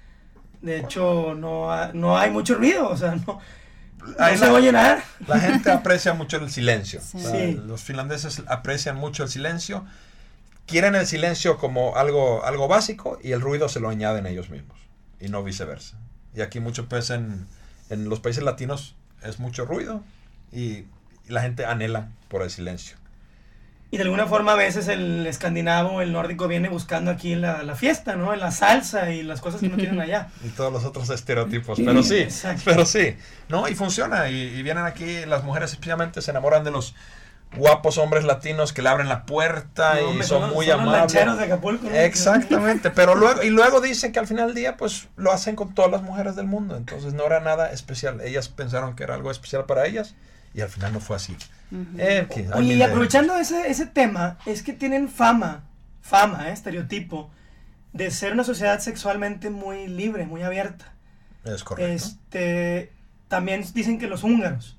De hecho, no, ha, no hay mucho ruido, o sea, no, no se oye nada. La gente aprecia mucho el silencio. Sí. O sea, Sí. los finlandeses aprecian mucho el silencio. Quieren el silencio como algo, algo básico y el ruido se lo añaden ellos mismos y no viceversa. Y aquí mucho pues en, en los países latinos es mucho ruido y, y la gente anhela por el silencio. Y de alguna forma a veces el escandinavo, el nórdico viene buscando aquí la, la fiesta, ¿no? La salsa y las cosas que no tienen allá. Y todos los otros estereotipos, pero sí, Exacto. pero sí. No, y funciona. Y, y vienen aquí, las mujeres especialmente se enamoran de los guapos hombres latinos que le abren la puerta No, y me son, son- muy son los amables. lancheros de Acapulco, ¿no? Exactamente, pero luego, y luego dicen que al final del día, pues lo hacen con todas las mujeres del mundo. Entonces no era nada especial. Ellas pensaron que era algo especial para ellas y al final no fue así. Ujú. Eh, que hay Oye, mil y de- aprovechando ese, ese tema, es que tienen fama, fama, eh, estereotipo, de ser una sociedad sexualmente muy libre, muy abierta. Es correcto. Este, también dicen que los húngaros.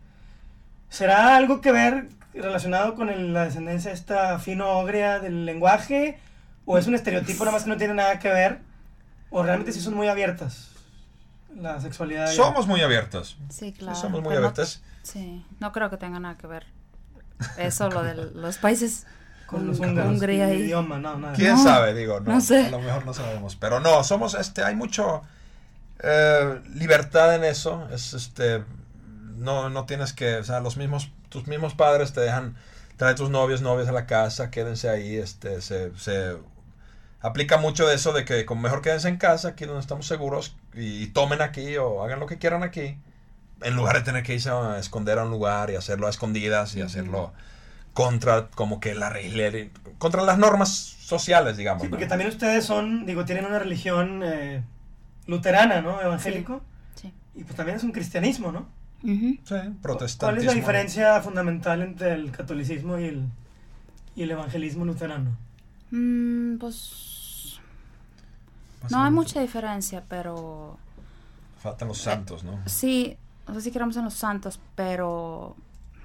¿Será algo que ver relacionado con el- la descendencia esta fino-ogria del lenguaje? ¿O es un estereotipo nada más que no tiene nada que ver? ¿O realmente sí son muy abiertas la sexualidad? allá? Somos muy abiertas. Sí, claro. Somos muy pero no- abiertas. sí, no creo que tenga nada que ver eso, lo de los países Con los con húngaros, Hungría el y... idioma, no, nada. ¿Quién No, sabe? Digo, no, no sé. a lo mejor no sabemos. Pero no, somos, este, hay mucho eh, libertad en eso. Es este, no, no tienes que, o sea, los mismos, tus mismos padres te dejan traer tus novios, novias a la casa, quédense ahí, este, se, se aplica mucho de eso de que como mejor quédense en casa, aquí donde estamos seguros, y, y tomen aquí o hagan lo que quieran aquí, en lugar de tener que irse a esconder a un lugar y hacerlo a escondidas y Ujú. hacerlo contra como que la regla, contra las normas sociales, digamos. Sí, porque ¿no? también ustedes son, digo, tienen una religión eh, luterana, ¿no? Evangélico. Sí. Y pues también es un cristianismo, ¿no? Ujú. Sí, protestantismo. ¿Cuál es la diferencia fundamental entre el catolicismo y el, y el evangelismo luterano? Mm, pues Más no o hay menos. mucha diferencia, pero Faltan los santos, ¿no? sí, no sé si creemos en los santos, pero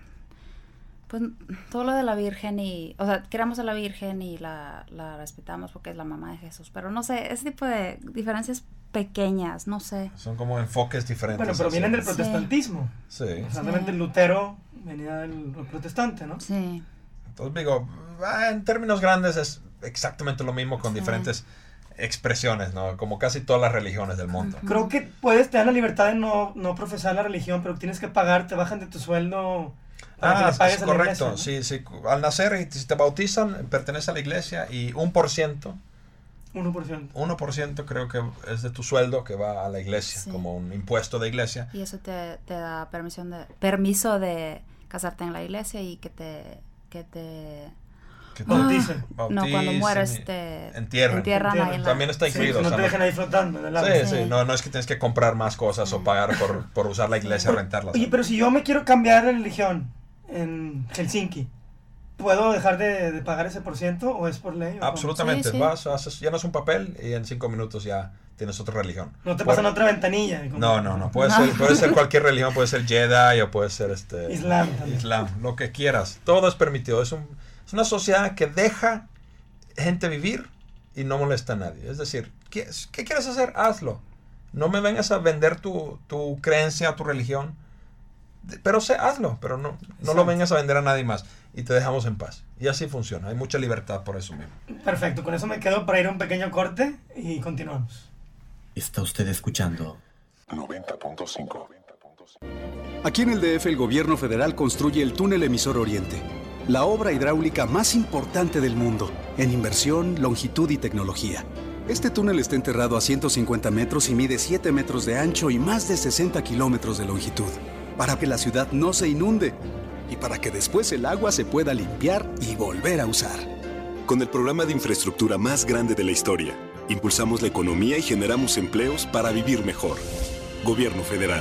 pues todo lo de la Virgen y, o sea, queremos a la Virgen y la, la respetamos porque es la mamá de Jesús, pero no sé, ese tipo de diferencias pequeñas, no sé. Son como enfoques diferentes. Bueno, pero así. vienen del Sí. protestantismo. Sí. O sea, realmente el Lutero venía del protestante, ¿no? Sí. Entonces digo, ah, en términos grandes es exactamente lo mismo con Sí. diferentes expresiones, ¿no? Como casi todas las religiones del mundo. Ujú. Creo que puedes tener la libertad de no, no profesar la religión, pero tienes que pagar, te bajan de tu sueldo para que Ah, le pagues es a la correcto. iglesia, Sí, sí. Al nacer, y si te bautizan, pertenece a la iglesia y un por ciento, ¿no? uno por ciento. uno por ciento creo que es de tu sueldo que va a la iglesia, Sí. como un impuesto de iglesia. Y eso te, te da permisión de, permiso de casarte en la iglesia y que te, que te Que te Bauticen. no, cuando bauticen mueres y te entierran. entierran ahí en la- También está Sí, incluido. pues no o sea, te dejan ahí flotando en el agua. Sí, Sí. sí, no, no es que tienes que comprar más cosas o pagar por, por usar la iglesia o rentarla. Oye, pero si yo me quiero cambiar de religión en Helsinki, ¿puedo dejar de, de pagar ese por ciento o es por ley? o cómo? Absolutamente, Sí, sí. vas, haces, llenas un papel y en cinco minutos ya tienes otra religión. No te Por- pasan otra ventanilla. como- No, no, no, puede, No. Ser, puede ser cualquier religión, puede ser Jedi o puede ser este Islam también. Islam, lo que quieras, todo es permitido. Es, un, es una sociedad que deja gente vivir y no molesta a nadie. Es decir, ¿qué, qué quieres hacer? Hazlo. No me vengas a vender tu, tu creencia, tu religión. De- Pero sé, hazlo, pero no, no lo Exacto. vengas a vender a nadie más. Y te dejamos en paz. Y así funciona. Hay mucha libertad por eso mismo. Perfecto, con eso me quedo para ir a un pequeño corte y continuamos. Está usted escuchando noventa punto cinco. Aquí en el D F el gobierno federal construye el túnel emisor Oriente, la obra hidráulica más importante del mundo en inversión, longitud y tecnología. Este túnel está enterrado a ciento cincuenta metros y mide siete metros de ancho y más de sesenta kilómetros de longitud, para que la ciudad no se inunde y para que después el agua se pueda limpiar y volver a usar. Con el programa de infraestructura más grande de la historia, impulsamos la economía y generamos empleos para vivir mejor. Gobierno federal.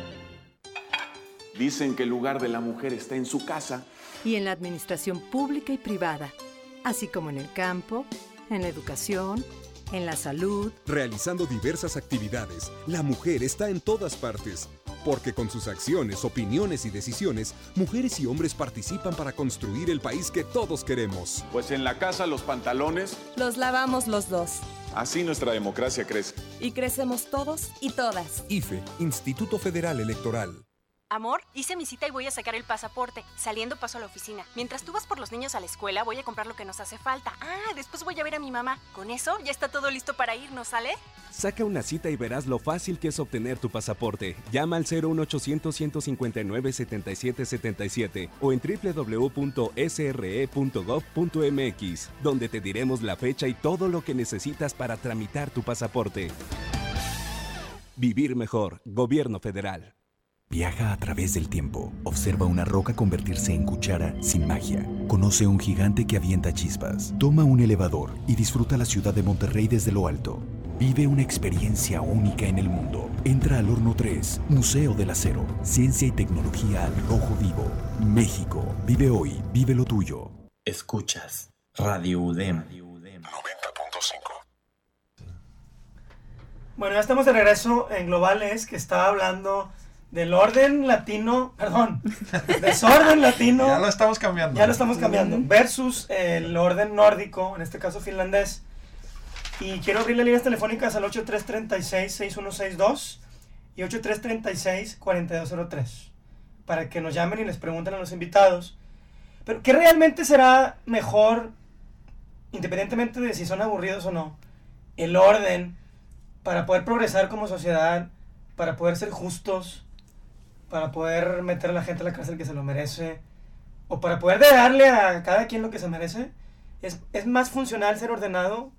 Dicen que el lugar de la mujer está en su casa. Y en la administración pública y privada, así como en el campo, en la educación, en la salud. Realizando diversas actividades, la mujer está en todas partes. Porque con sus acciones, opiniones y decisiones, mujeres y hombres participan para construir el país que todos queremos. Pues en la casa los pantalones los lavamos los dos. Así nuestra democracia crece. Y crecemos todos y todas. I F E, Instituto Federal Electoral. Amor, hice mi cita y voy a sacar el pasaporte. Saliendo paso a la oficina. Mientras tú vas por los niños a la escuela, voy a comprar lo que nos hace falta. Ah, después voy a ver a mi mamá. Con eso, ya está todo listo para irnos, ¿sale? Saca una cita y verás lo fácil que es obtener tu pasaporte. Llama al cero uno ochocientos, ciento cincuenta y nueve, setenta y siete setenta y siete o en doble u doble u doble u punto s r e punto gov punto m x, donde te diremos la fecha y todo lo que necesitas para tramitar tu pasaporte. Vivir mejor, Gobierno Federal. Viaja a través del tiempo. Observa una roca convertirse en cuchara sin magia. Conoce un gigante que avienta chispas. Toma un elevador y disfruta la ciudad de Monterrey desde lo alto. Vive una experiencia única en el mundo. Entra al Horno tres, Museo del Acero. Ciencia y tecnología al rojo vivo. México. Vive hoy. Vive lo tuyo. Escuchas Radio U D E M. noventa punto cinco. Bueno, ya estamos de regreso en Globales, que estaba hablando del orden latino, perdón, desorden latino. Ya lo estamos cambiando. Ya lo estamos cambiando. Versus el orden nórdico, en este caso finlandés. Y quiero abrir las líneas telefónicas al ocho tres tres seis, seis uno seis dos y ocho tres tres seis, cuatro dos cero tres para que nos llamen y les pregunten a los invitados. Pero, ¿qué realmente será mejor, independientemente de si son aburridos o no? El orden para poder progresar como sociedad, para poder ser justos, para poder meter a la gente a la cárcel que se lo merece, o para poder darle a cada quien lo que se merece. ¿Es, es más funcional ser ordenado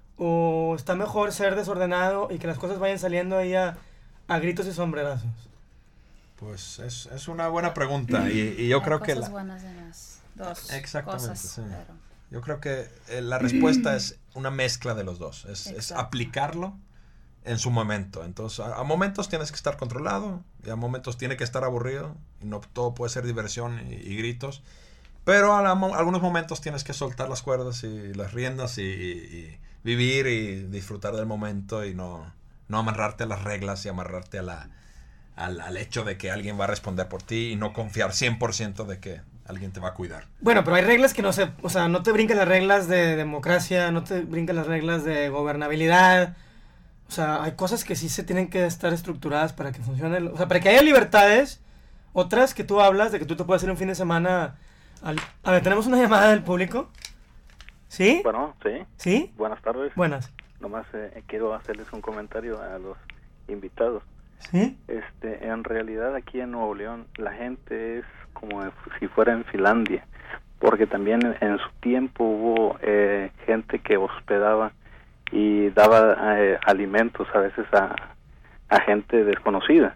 o está mejor ser desordenado y que las cosas vayan saliendo ahí a, a gritos y sombrerazos? Pues es, es una buena pregunta y, y yo Hay creo que... cosas La... buenas en las dos Exactamente, cosas, sí. pero... Yo creo que eh, la respuesta es una mezcla de los dos. Es, es aplicarlo en su momento. Entonces, a, a momentos tienes que estar controlado y a momentos tiene que estar aburrido y no todo puede ser diversión y, y gritos. Pero a, la, a algunos momentos tienes que soltar las cuerdas y las riendas y, y, y vivir y disfrutar del momento y no, no amarrarte a las reglas y amarrarte a la, al, al hecho de que alguien va a responder por ti y no confiar cien por ciento de que alguien te va a cuidar. Bueno, pero hay reglas que no se... O sea, no te brincan las reglas de democracia, no te brincan las reglas de gobernabilidad. O sea, hay cosas que sí se tienen que estar estructuradas para que funcione. O sea, para que haya libertades. Otras que tú hablas de que tú te puedes hacer un fin de semana... Al... A ver, ¿tenemos una llamada del público? ¿Sí? Bueno, sí. ¿Sí? Buenas tardes. Buenas. Nomás eh, quiero hacerles un comentario a los invitados. ¿Sí? Este, en realidad aquí en Nuevo León la gente es como si fuera en Finlandia, porque también en, en su tiempo hubo eh, gente que hospedaba y daba eh, alimentos a veces a, a gente desconocida.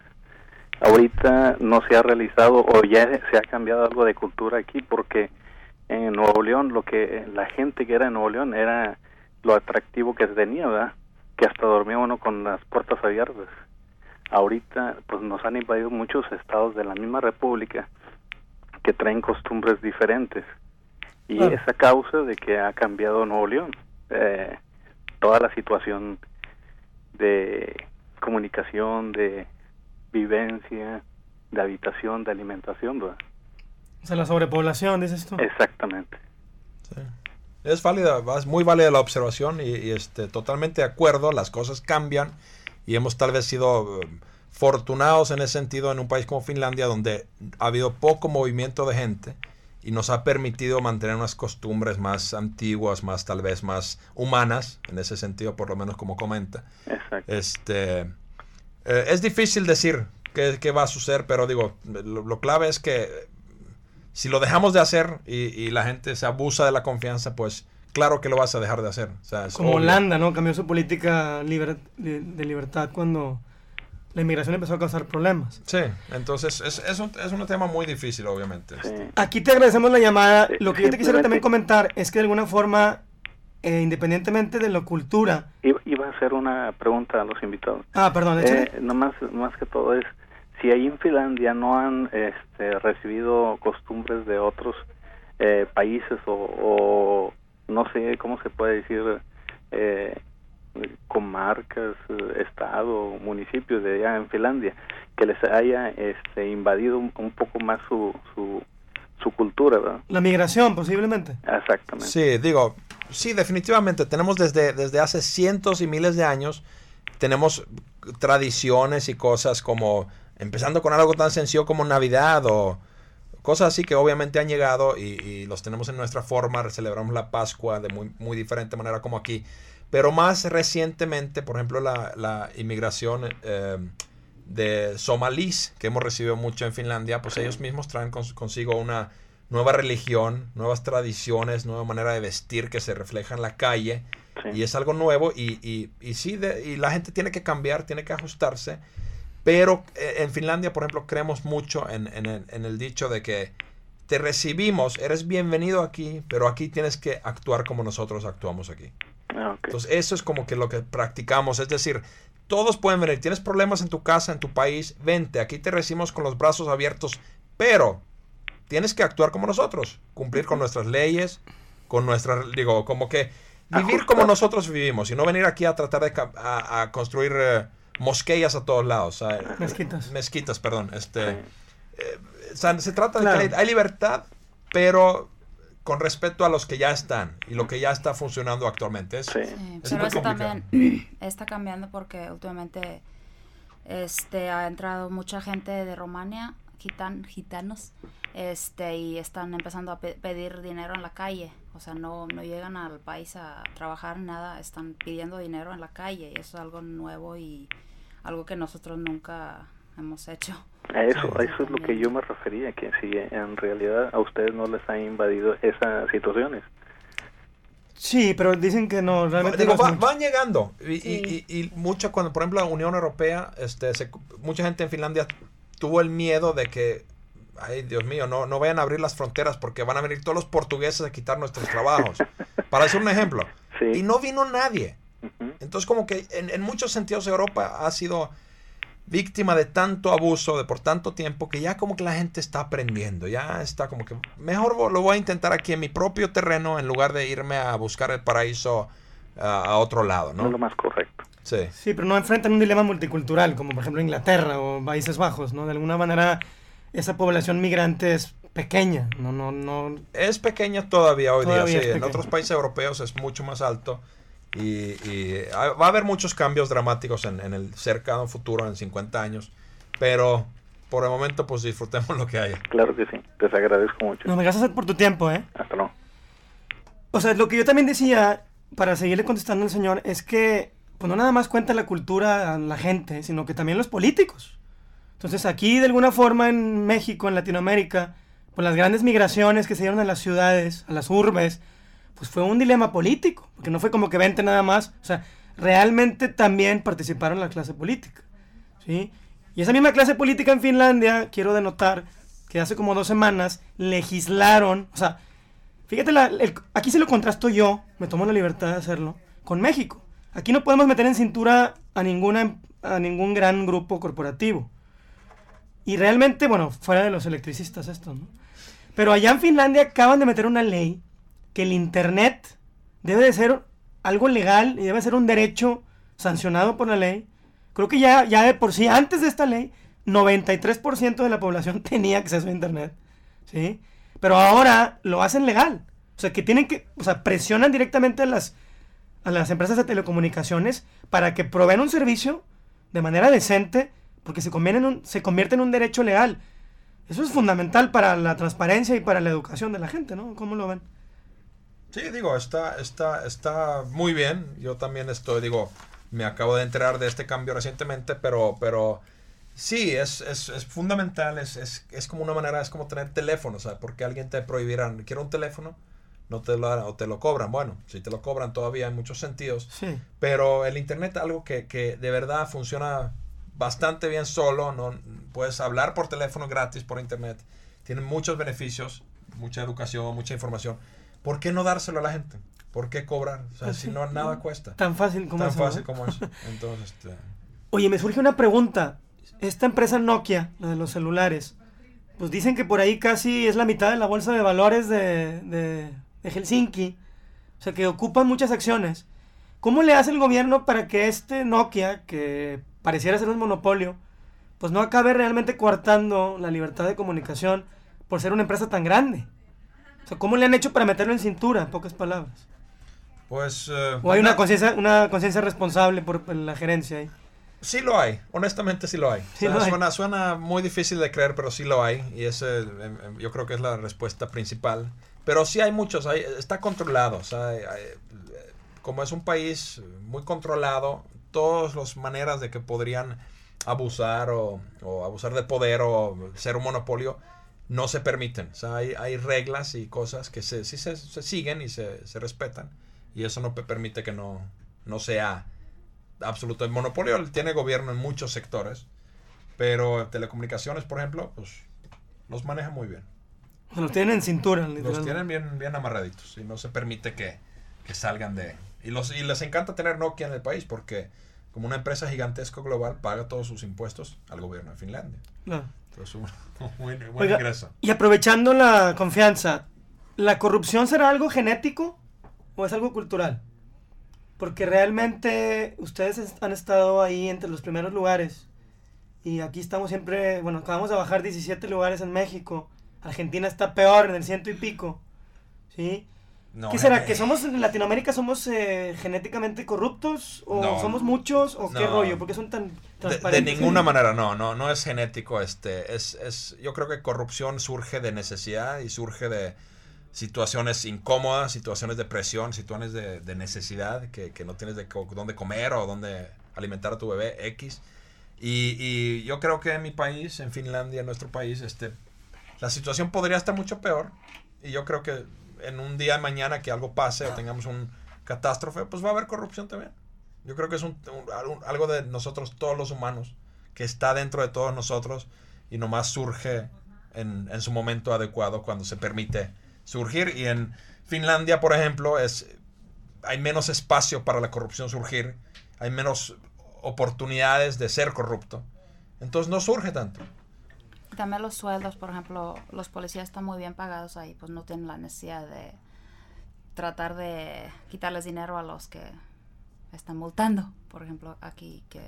Ahorita no se ha realizado o ya se ha cambiado algo de cultura aquí, porque en Nuevo León lo que la gente que era en Nuevo León era lo atractivo que tenía, ¿verdad? Que hasta dormía uno con las puertas abiertas. Ahorita pues nos han invadido muchos estados de la misma república que traen costumbres diferentes y claro. Es a causa de que ha cambiado Nuevo León, eh, toda la situación de comunicación, de vivencia, de habitación, de alimentación, ¿verdad? O sea, la sobrepoblación, dices tú. Exactamente. Sí. Es válida, es muy válida la observación y, y este, totalmente de acuerdo, las cosas cambian y hemos tal vez sido uh, fortunados en ese sentido en un país como Finlandia, donde ha habido poco movimiento de gente y nos ha permitido mantener unas costumbres más antiguas, más tal vez más humanas, en ese sentido, por lo menos como comenta. Exacto. Este, eh, es difícil decir qué, qué va a suceder, pero digo, lo, lo clave es que si lo dejamos de hacer y, y la gente se abusa de la confianza, pues claro que lo vas a dejar de hacer. O sea, es como obvio. Holanda, ¿no? Cambió su política liber, de libertad cuando la inmigración empezó a causar problemas. Sí, entonces es, es, un, es un tema muy difícil, obviamente. Sí. Aquí te agradecemos la llamada. Sí, lo que yo te quisiera simplemente- también comentar es que de alguna forma, eh, independientemente de la cultura... Iba, iba a hacer una pregunta a los invitados. Ah, perdón, échale. Eh, nomás, más que todo es, si ahí en Finlandia no han este, recibido costumbres de otros eh, países o, o no sé cómo se puede decir, eh, comarcas, estado, municipios de allá en Finlandia, que les haya este, invadido un, un poco más su, su, su cultura, ¿verdad? La migración, posiblemente. Exactamente. Sí, digo, sí, definitivamente. Tenemos desde, desde hace cientos y miles de años, tenemos tradiciones y cosas como, empezando con algo tan sencillo como Navidad o cosas así que obviamente han llegado y, y los tenemos en nuestra forma. Celebramos la Pascua de muy, muy diferente manera como aquí. Pero más recientemente, por ejemplo, la, la inmigración eh, de somalíes, que hemos recibido mucho en Finlandia, pues ellos mismos traen cons- consigo una nueva religión, nuevas tradiciones, nueva manera de vestir que se refleja en la calle. Sí. Y es algo nuevo y, y, y sí, de, y la gente tiene que cambiar, tiene que ajustarse. Pero eh, en Finlandia, por ejemplo, creemos mucho en, en, el, en el dicho de que te recibimos, eres bienvenido aquí, pero aquí tienes que actuar como nosotros actuamos aquí. Ah, okay. Entonces eso es como que lo que practicamos, es decir, todos pueden venir, tienes problemas en tu casa, en tu país, vente, aquí te recibimos con los brazos abiertos, pero tienes que actuar como nosotros, cumplir con nuestras leyes, con nuestras, digo, como que vivir Ajustar. como nosotros vivimos y no venir aquí a tratar de a, a construir eh, mosqueas a todos lados. O sea, mezquitas. Mezquitas, perdón. Este, sí. eh, o sea, se trata claro. de que hay, hay libertad, pero con respeto a los que ya están y lo que ya está funcionando actualmente. Es, sí. es pero eso también está cambiando porque últimamente este, ha entrado mucha gente de Rumania, gitan, gitanos, este, y están empezando a pe- pedir dinero en la calle. O sea, no, no llegan al país a trabajar ni nada, están pidiendo dinero en la calle. Y eso es algo nuevo y algo que nosotros nunca hemos hecho. A eso, a eso es lo que yo me refería, que si en realidad a ustedes no les han invadido esas situaciones. Sí, pero dicen que no, realmente Digo, no va, van llegando y, sí. y, y, y mucha, cuando por ejemplo la Unión Europea, este, se, mucha gente en Finlandia tuvo el miedo de que, ay Dios mío, no, no vayan a abrir las fronteras porque van a venir todos los portugueses a quitar nuestros trabajos, para hacer un ejemplo. Sí. Y no vino nadie. Uh-huh. Entonces como que en, en muchos sentidos Europa ha sido víctima de tanto abuso de por tanto tiempo que ya como que la gente está aprendiendo, ya está como que mejor lo voy a intentar aquí en mi propio terreno en lugar de irme a buscar el paraíso uh, a otro lado, ¿no? No es lo más correcto. Sí. Sí, pero no enfrentan un dilema multicultural como por ejemplo Inglaterra o Países Bajos, ¿no? De alguna manera esa población migrante es pequeña, no, no, no. Es pequeña todavía hoy todavía día, sí. En pequeña. Otros países europeos es mucho más alto. Y, y va a haber muchos cambios dramáticos en, en el cercano futuro, en cincuenta años. Pero por el momento, pues disfrutemos lo que haya. Claro que sí. Les agradezco mucho. No, me gracias por tu tiempo, ¿eh? Hasta luego. O sea, lo que yo también decía, para seguirle contestando al señor, es que pues no nada más cuenta la cultura a la gente, sino que también los políticos. Entonces aquí, de alguna forma, en México, en Latinoamérica, pues las grandes migraciones que se dieron a las ciudades, a las urbes, pues fue un dilema político, porque no fue como que vente nada más, o sea, realmente también participaron la clase política, ¿sí? Y esa misma clase política en Finlandia, quiero denotar que hace como dos semanas legislaron, o sea, fíjate, la, el, aquí se lo contrasto yo, me tomo la libertad de hacerlo, con México. Aquí no podemos meter en cintura a, ninguna, a ningún gran grupo corporativo. Y realmente, bueno, fuera de los electricistas estos, ¿no? Pero allá en Finlandia acaban de meter una ley que el internet debe de ser algo legal y debe ser un derecho sancionado por la ley. Creo que ya, ya de por sí, antes de esta ley, noventa y tres por ciento de la población tenía acceso a internet, ¿sí? Pero ahora lo hacen legal. O sea, que tienen que, o sea, presionan directamente a las, a las empresas de telecomunicaciones para que proveen un servicio de manera decente, porque se convierte en un, se convierte en un derecho legal. Eso es fundamental para la transparencia y para la educación de la gente, ¿no? ¿Cómo lo ven? Sí, digo, está, está, está muy bien. Yo también estoy, digo, me acabo de enterar de este cambio recientemente, pero, pero sí, es, es, es fundamental, es, es, es como una manera, es como tener teléfono, o sea, porque alguien te prohibirá, quiero un teléfono, no te lo darán, o te lo cobran. Bueno, si te lo cobran todavía en muchos sentidos, sí. Pero el internet es algo que, que de verdad funciona bastante bien solo, no puedes hablar por teléfono gratis por internet, tiene muchos beneficios, mucha educación, mucha información. ¿Por qué no dárselo a la gente? ¿Por qué cobrar? O sea, pues si sí, no, nada cuesta. Tan fácil como Tan eso. Tan fácil ¿no? como eso. Entonces, este... Oye, me surge una pregunta. Esta empresa Nokia, la de los celulares, pues dicen que por ahí casi es la mitad de la bolsa de valores de, de, de Helsinki. O sea, que ocupan muchas acciones. ¿Cómo le hace el gobierno para que este Nokia, que pareciera ser un monopolio, pues no acabe realmente coartando la libertad de comunicación por ser una empresa tan grande? O sea, ¿cómo le han hecho para meterlo en cintura, en pocas palabras? Pues... Uh, ¿O hay una conciencia una conciencia responsable por la gerencia ahí? Sí lo hay, honestamente sí lo hay. Sí o sea, lo hay. Suena, suena muy difícil de creer, pero sí lo hay. Y ese, yo creo que es la respuesta principal. Pero sí hay muchos, hay, está controlado. O sea, hay, hay, como es un país muy controlado, todas las maneras de que podrían abusar o, o abusar de poder o ser un monopolio no se permiten. O sea, hay, hay reglas y cosas que se, sí se, se siguen y se, se respetan. Y eso no permite que no, no sea absoluto. El monopolio tiene gobierno en muchos sectores, pero telecomunicaciones, por ejemplo, pues los maneja muy bien. Los tienen en cintura. Los tienen bien, bien amarraditos y no se permite que, que salgan de... Y, los, y les encanta tener Nokia en el país porque como una empresa gigantesca global paga todos sus impuestos al gobierno de Finlandia. Claro. Entonces, un buen, buen Oiga, ingreso. Y aprovechando la confianza, ¿la corrupción será algo genético o es algo cultural? Porque realmente ustedes est- han estado ahí entre los primeros lugares y aquí estamos siempre, bueno, acabamos de bajar diecisiete lugares en México, Argentina está peor en el ciento y pico, ¿sí? No, ¿Qué será? eh, ¿Que somos en Latinoamérica somos eh, genéticamente corruptos o No, somos muchos o qué no. rollo? ¿Por qué son tan De, transparentes? de ninguna manera, no, no, no es genético, este, es, es, yo creo que corrupción surge de necesidad y surge de situaciones incómodas, situaciones de presión, situaciones de, de necesidad, que, que no tienes de co- dónde comer o dónde alimentar a tu bebé, X. Y, y yo creo que en mi país, en Finlandia, en nuestro país, este, la situación podría estar mucho peor. Y yo creo que en un día de mañana que algo pase o tengamos un catástrofe, pues va a haber corrupción también. Yo creo que es un, un, algo de nosotros, todos los humanos, que está dentro de todos nosotros y nomás surge en, en su momento adecuado cuando se permite surgir. Y en Finlandia, por ejemplo, es hay menos espacio para la corrupción surgir, hay menos oportunidades de ser corrupto. Entonces no surge tanto. También los sueldos, por ejemplo, los policías están muy bien pagados ahí, pues no tienen la necesidad de tratar de quitarles dinero a los que están multando. Por ejemplo, aquí que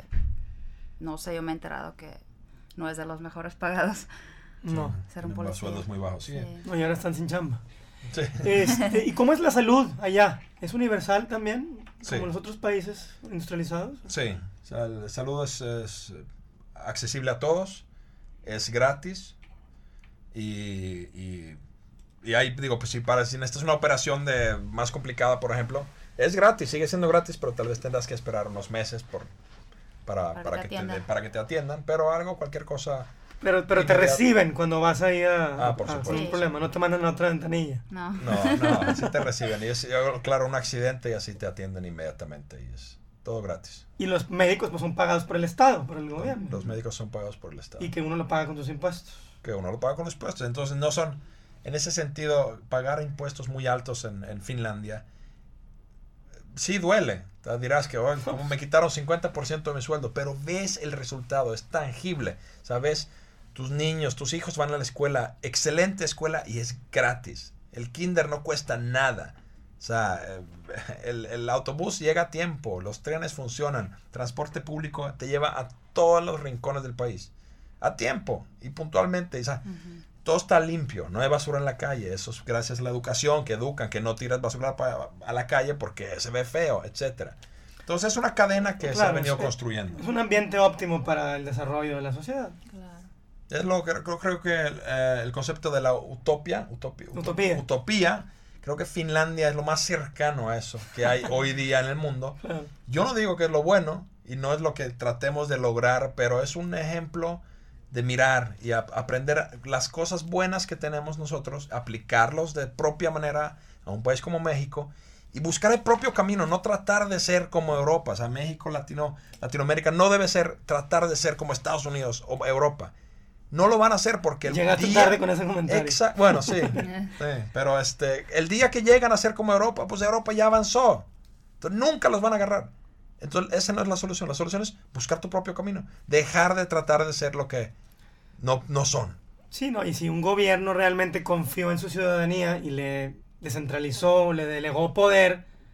no sé, yo me he enterado que no es de los mejores pagados. No. Ser un Los policía. sueldos muy bajos, sí. Sí. No, y ahora están sin chamba. Sí. Este, ¿y cómo es la salud allá? ¿Es universal también? Sí. Como en los otros países industrializados. Sí, o sea, la salud es, es accesible a todos, es gratis y, y, y ahí digo, pues si, para, si necesitas una operación de más complicada, por ejemplo, es gratis, sigue siendo gratis, pero tal vez tendrás que esperar unos meses por, para, Para para, que que te te, atiendan. para que te atiendan, pero algo, cualquier cosa. Pero, pero te inmediata. reciben cuando vas ahí a, Ah, por a- supuesto. sin Sí. problema, no te mandan a otra ventanilla. No. No, no, así te reciben. Y es, claro, un accidente y así te atienden inmediatamente y es todo gratis. Y los médicos pues son pagados por el Estado, por el gobierno. Los médicos son pagados por el Estado. Y que uno lo paga con sus impuestos. Que uno lo paga con los impuestos. Entonces no son, en ese sentido, pagar impuestos muy altos en, en Finlandia, sí duele. Te dirás que, oh, como me quitaron cincuenta por ciento de mi sueldo, pero ves el resultado, es tangible. ¿Sabes? Tus niños, tus hijos van a la escuela, excelente escuela y es gratis. El kinder no cuesta nada. O sea, eh, el, el autobús llega a tiempo, los trenes funcionan, transporte público te lleva a todos los rincones del país. A tiempo y puntualmente. O sea, Ujú. todo está limpio, no hay basura en la calle. Eso es gracias a la educación, que educan, que no tiras basura pa- a la calle porque se ve feo, etcétera. Entonces es una cadena que se ha Claro, venido es- construyendo. Es un ambiente óptimo para el desarrollo de la sociedad. Claro. Es lo que creo, creo que el, eh, el concepto de la utopia, utopia, ut- Utopía. utopía, creo que Finlandia es lo más cercano a eso que hay hoy día en el mundo. Claro. Yo no digo que es lo bueno y no es lo que tratemos de lograr, pero es un ejemplo de mirar y a- aprender las cosas buenas que tenemos nosotros, aplicarlos de propia manera a un país como México y buscar el propio camino, no tratar de ser como Europa. O sea, México, Latino, Latinoamérica no debe ser tratar de ser como Estados Unidos o Europa. No lo van a hacer porque el Llegaste día... tarde con ese comentario. Exa- bueno, sí, sí, pero este, el día que llegan a ser como Europa, pues Europa ya avanzó. Entonces nunca los van a agarrar. Entonces esa no es la solución. La solución es buscar tu propio camino. Dejar de tratar de ser lo que no, no son. Sí, no, y si un gobierno realmente confió en su ciudadanía y le descentralizó, le delegó poder,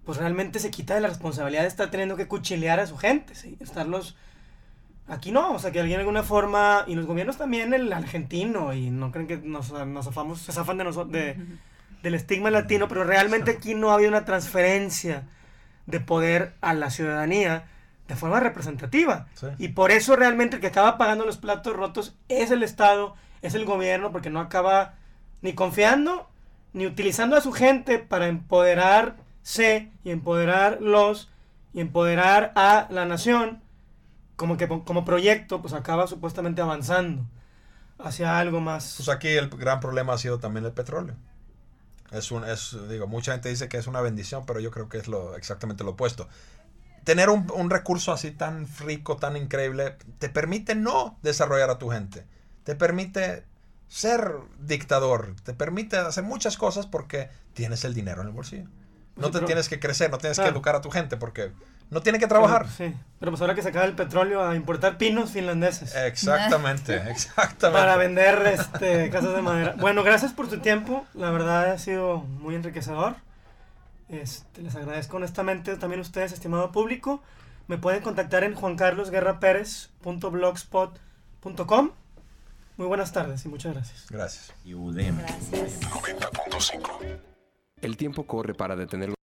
pues realmente se quita de la responsabilidad de estar teniendo que cuchilear a su gente, ¿sí? Estarlos... Aquí no, o sea, que alguien de alguna forma, y los gobiernos también, el argentino, y no creen que nos, nos afamos, se zafan de nosotros, de, del estigma latino, pero realmente aquí no ha habido una transferencia de poder a la ciudadanía de forma representativa. Sí. Y por eso realmente el que acaba pagando los platos rotos es el Estado, es el gobierno, porque no acaba ni confiando, ni utilizando a su gente para empoderarse, y empoderarlos, y empoderar a la nación, como que como proyecto, pues acaba supuestamente avanzando hacia algo más. Pues aquí el gran problema ha sido también el petróleo. Es un, es, digo, mucha gente dice que es una bendición, pero yo creo que es lo exactamente lo opuesto. Tener un, un recurso así tan rico, tan increíble, te permite no desarrollar a tu gente. Te permite ser dictador. Te permite hacer muchas cosas porque tienes el dinero en el bolsillo. No sí, te pero, tienes que crecer, no tienes claro. que educar a tu gente porque no tiene que trabajar. Pero, sí, pero pues ahora que se acaba el petróleo, a importar pinos finlandeses. Exactamente, exactamente. Para vender este, casas de madera. Bueno, gracias por tu tiempo. La verdad ha sido muy enriquecedor. Este, les agradezco honestamente también a ustedes, estimado público. Me pueden contactar en juan carlos guerra pérez punto blogspot punto com. Muy buenas tardes y muchas gracias. Gracias. U D E M. Gracias. noventa punto cinco. El tiempo corre para detenerlo.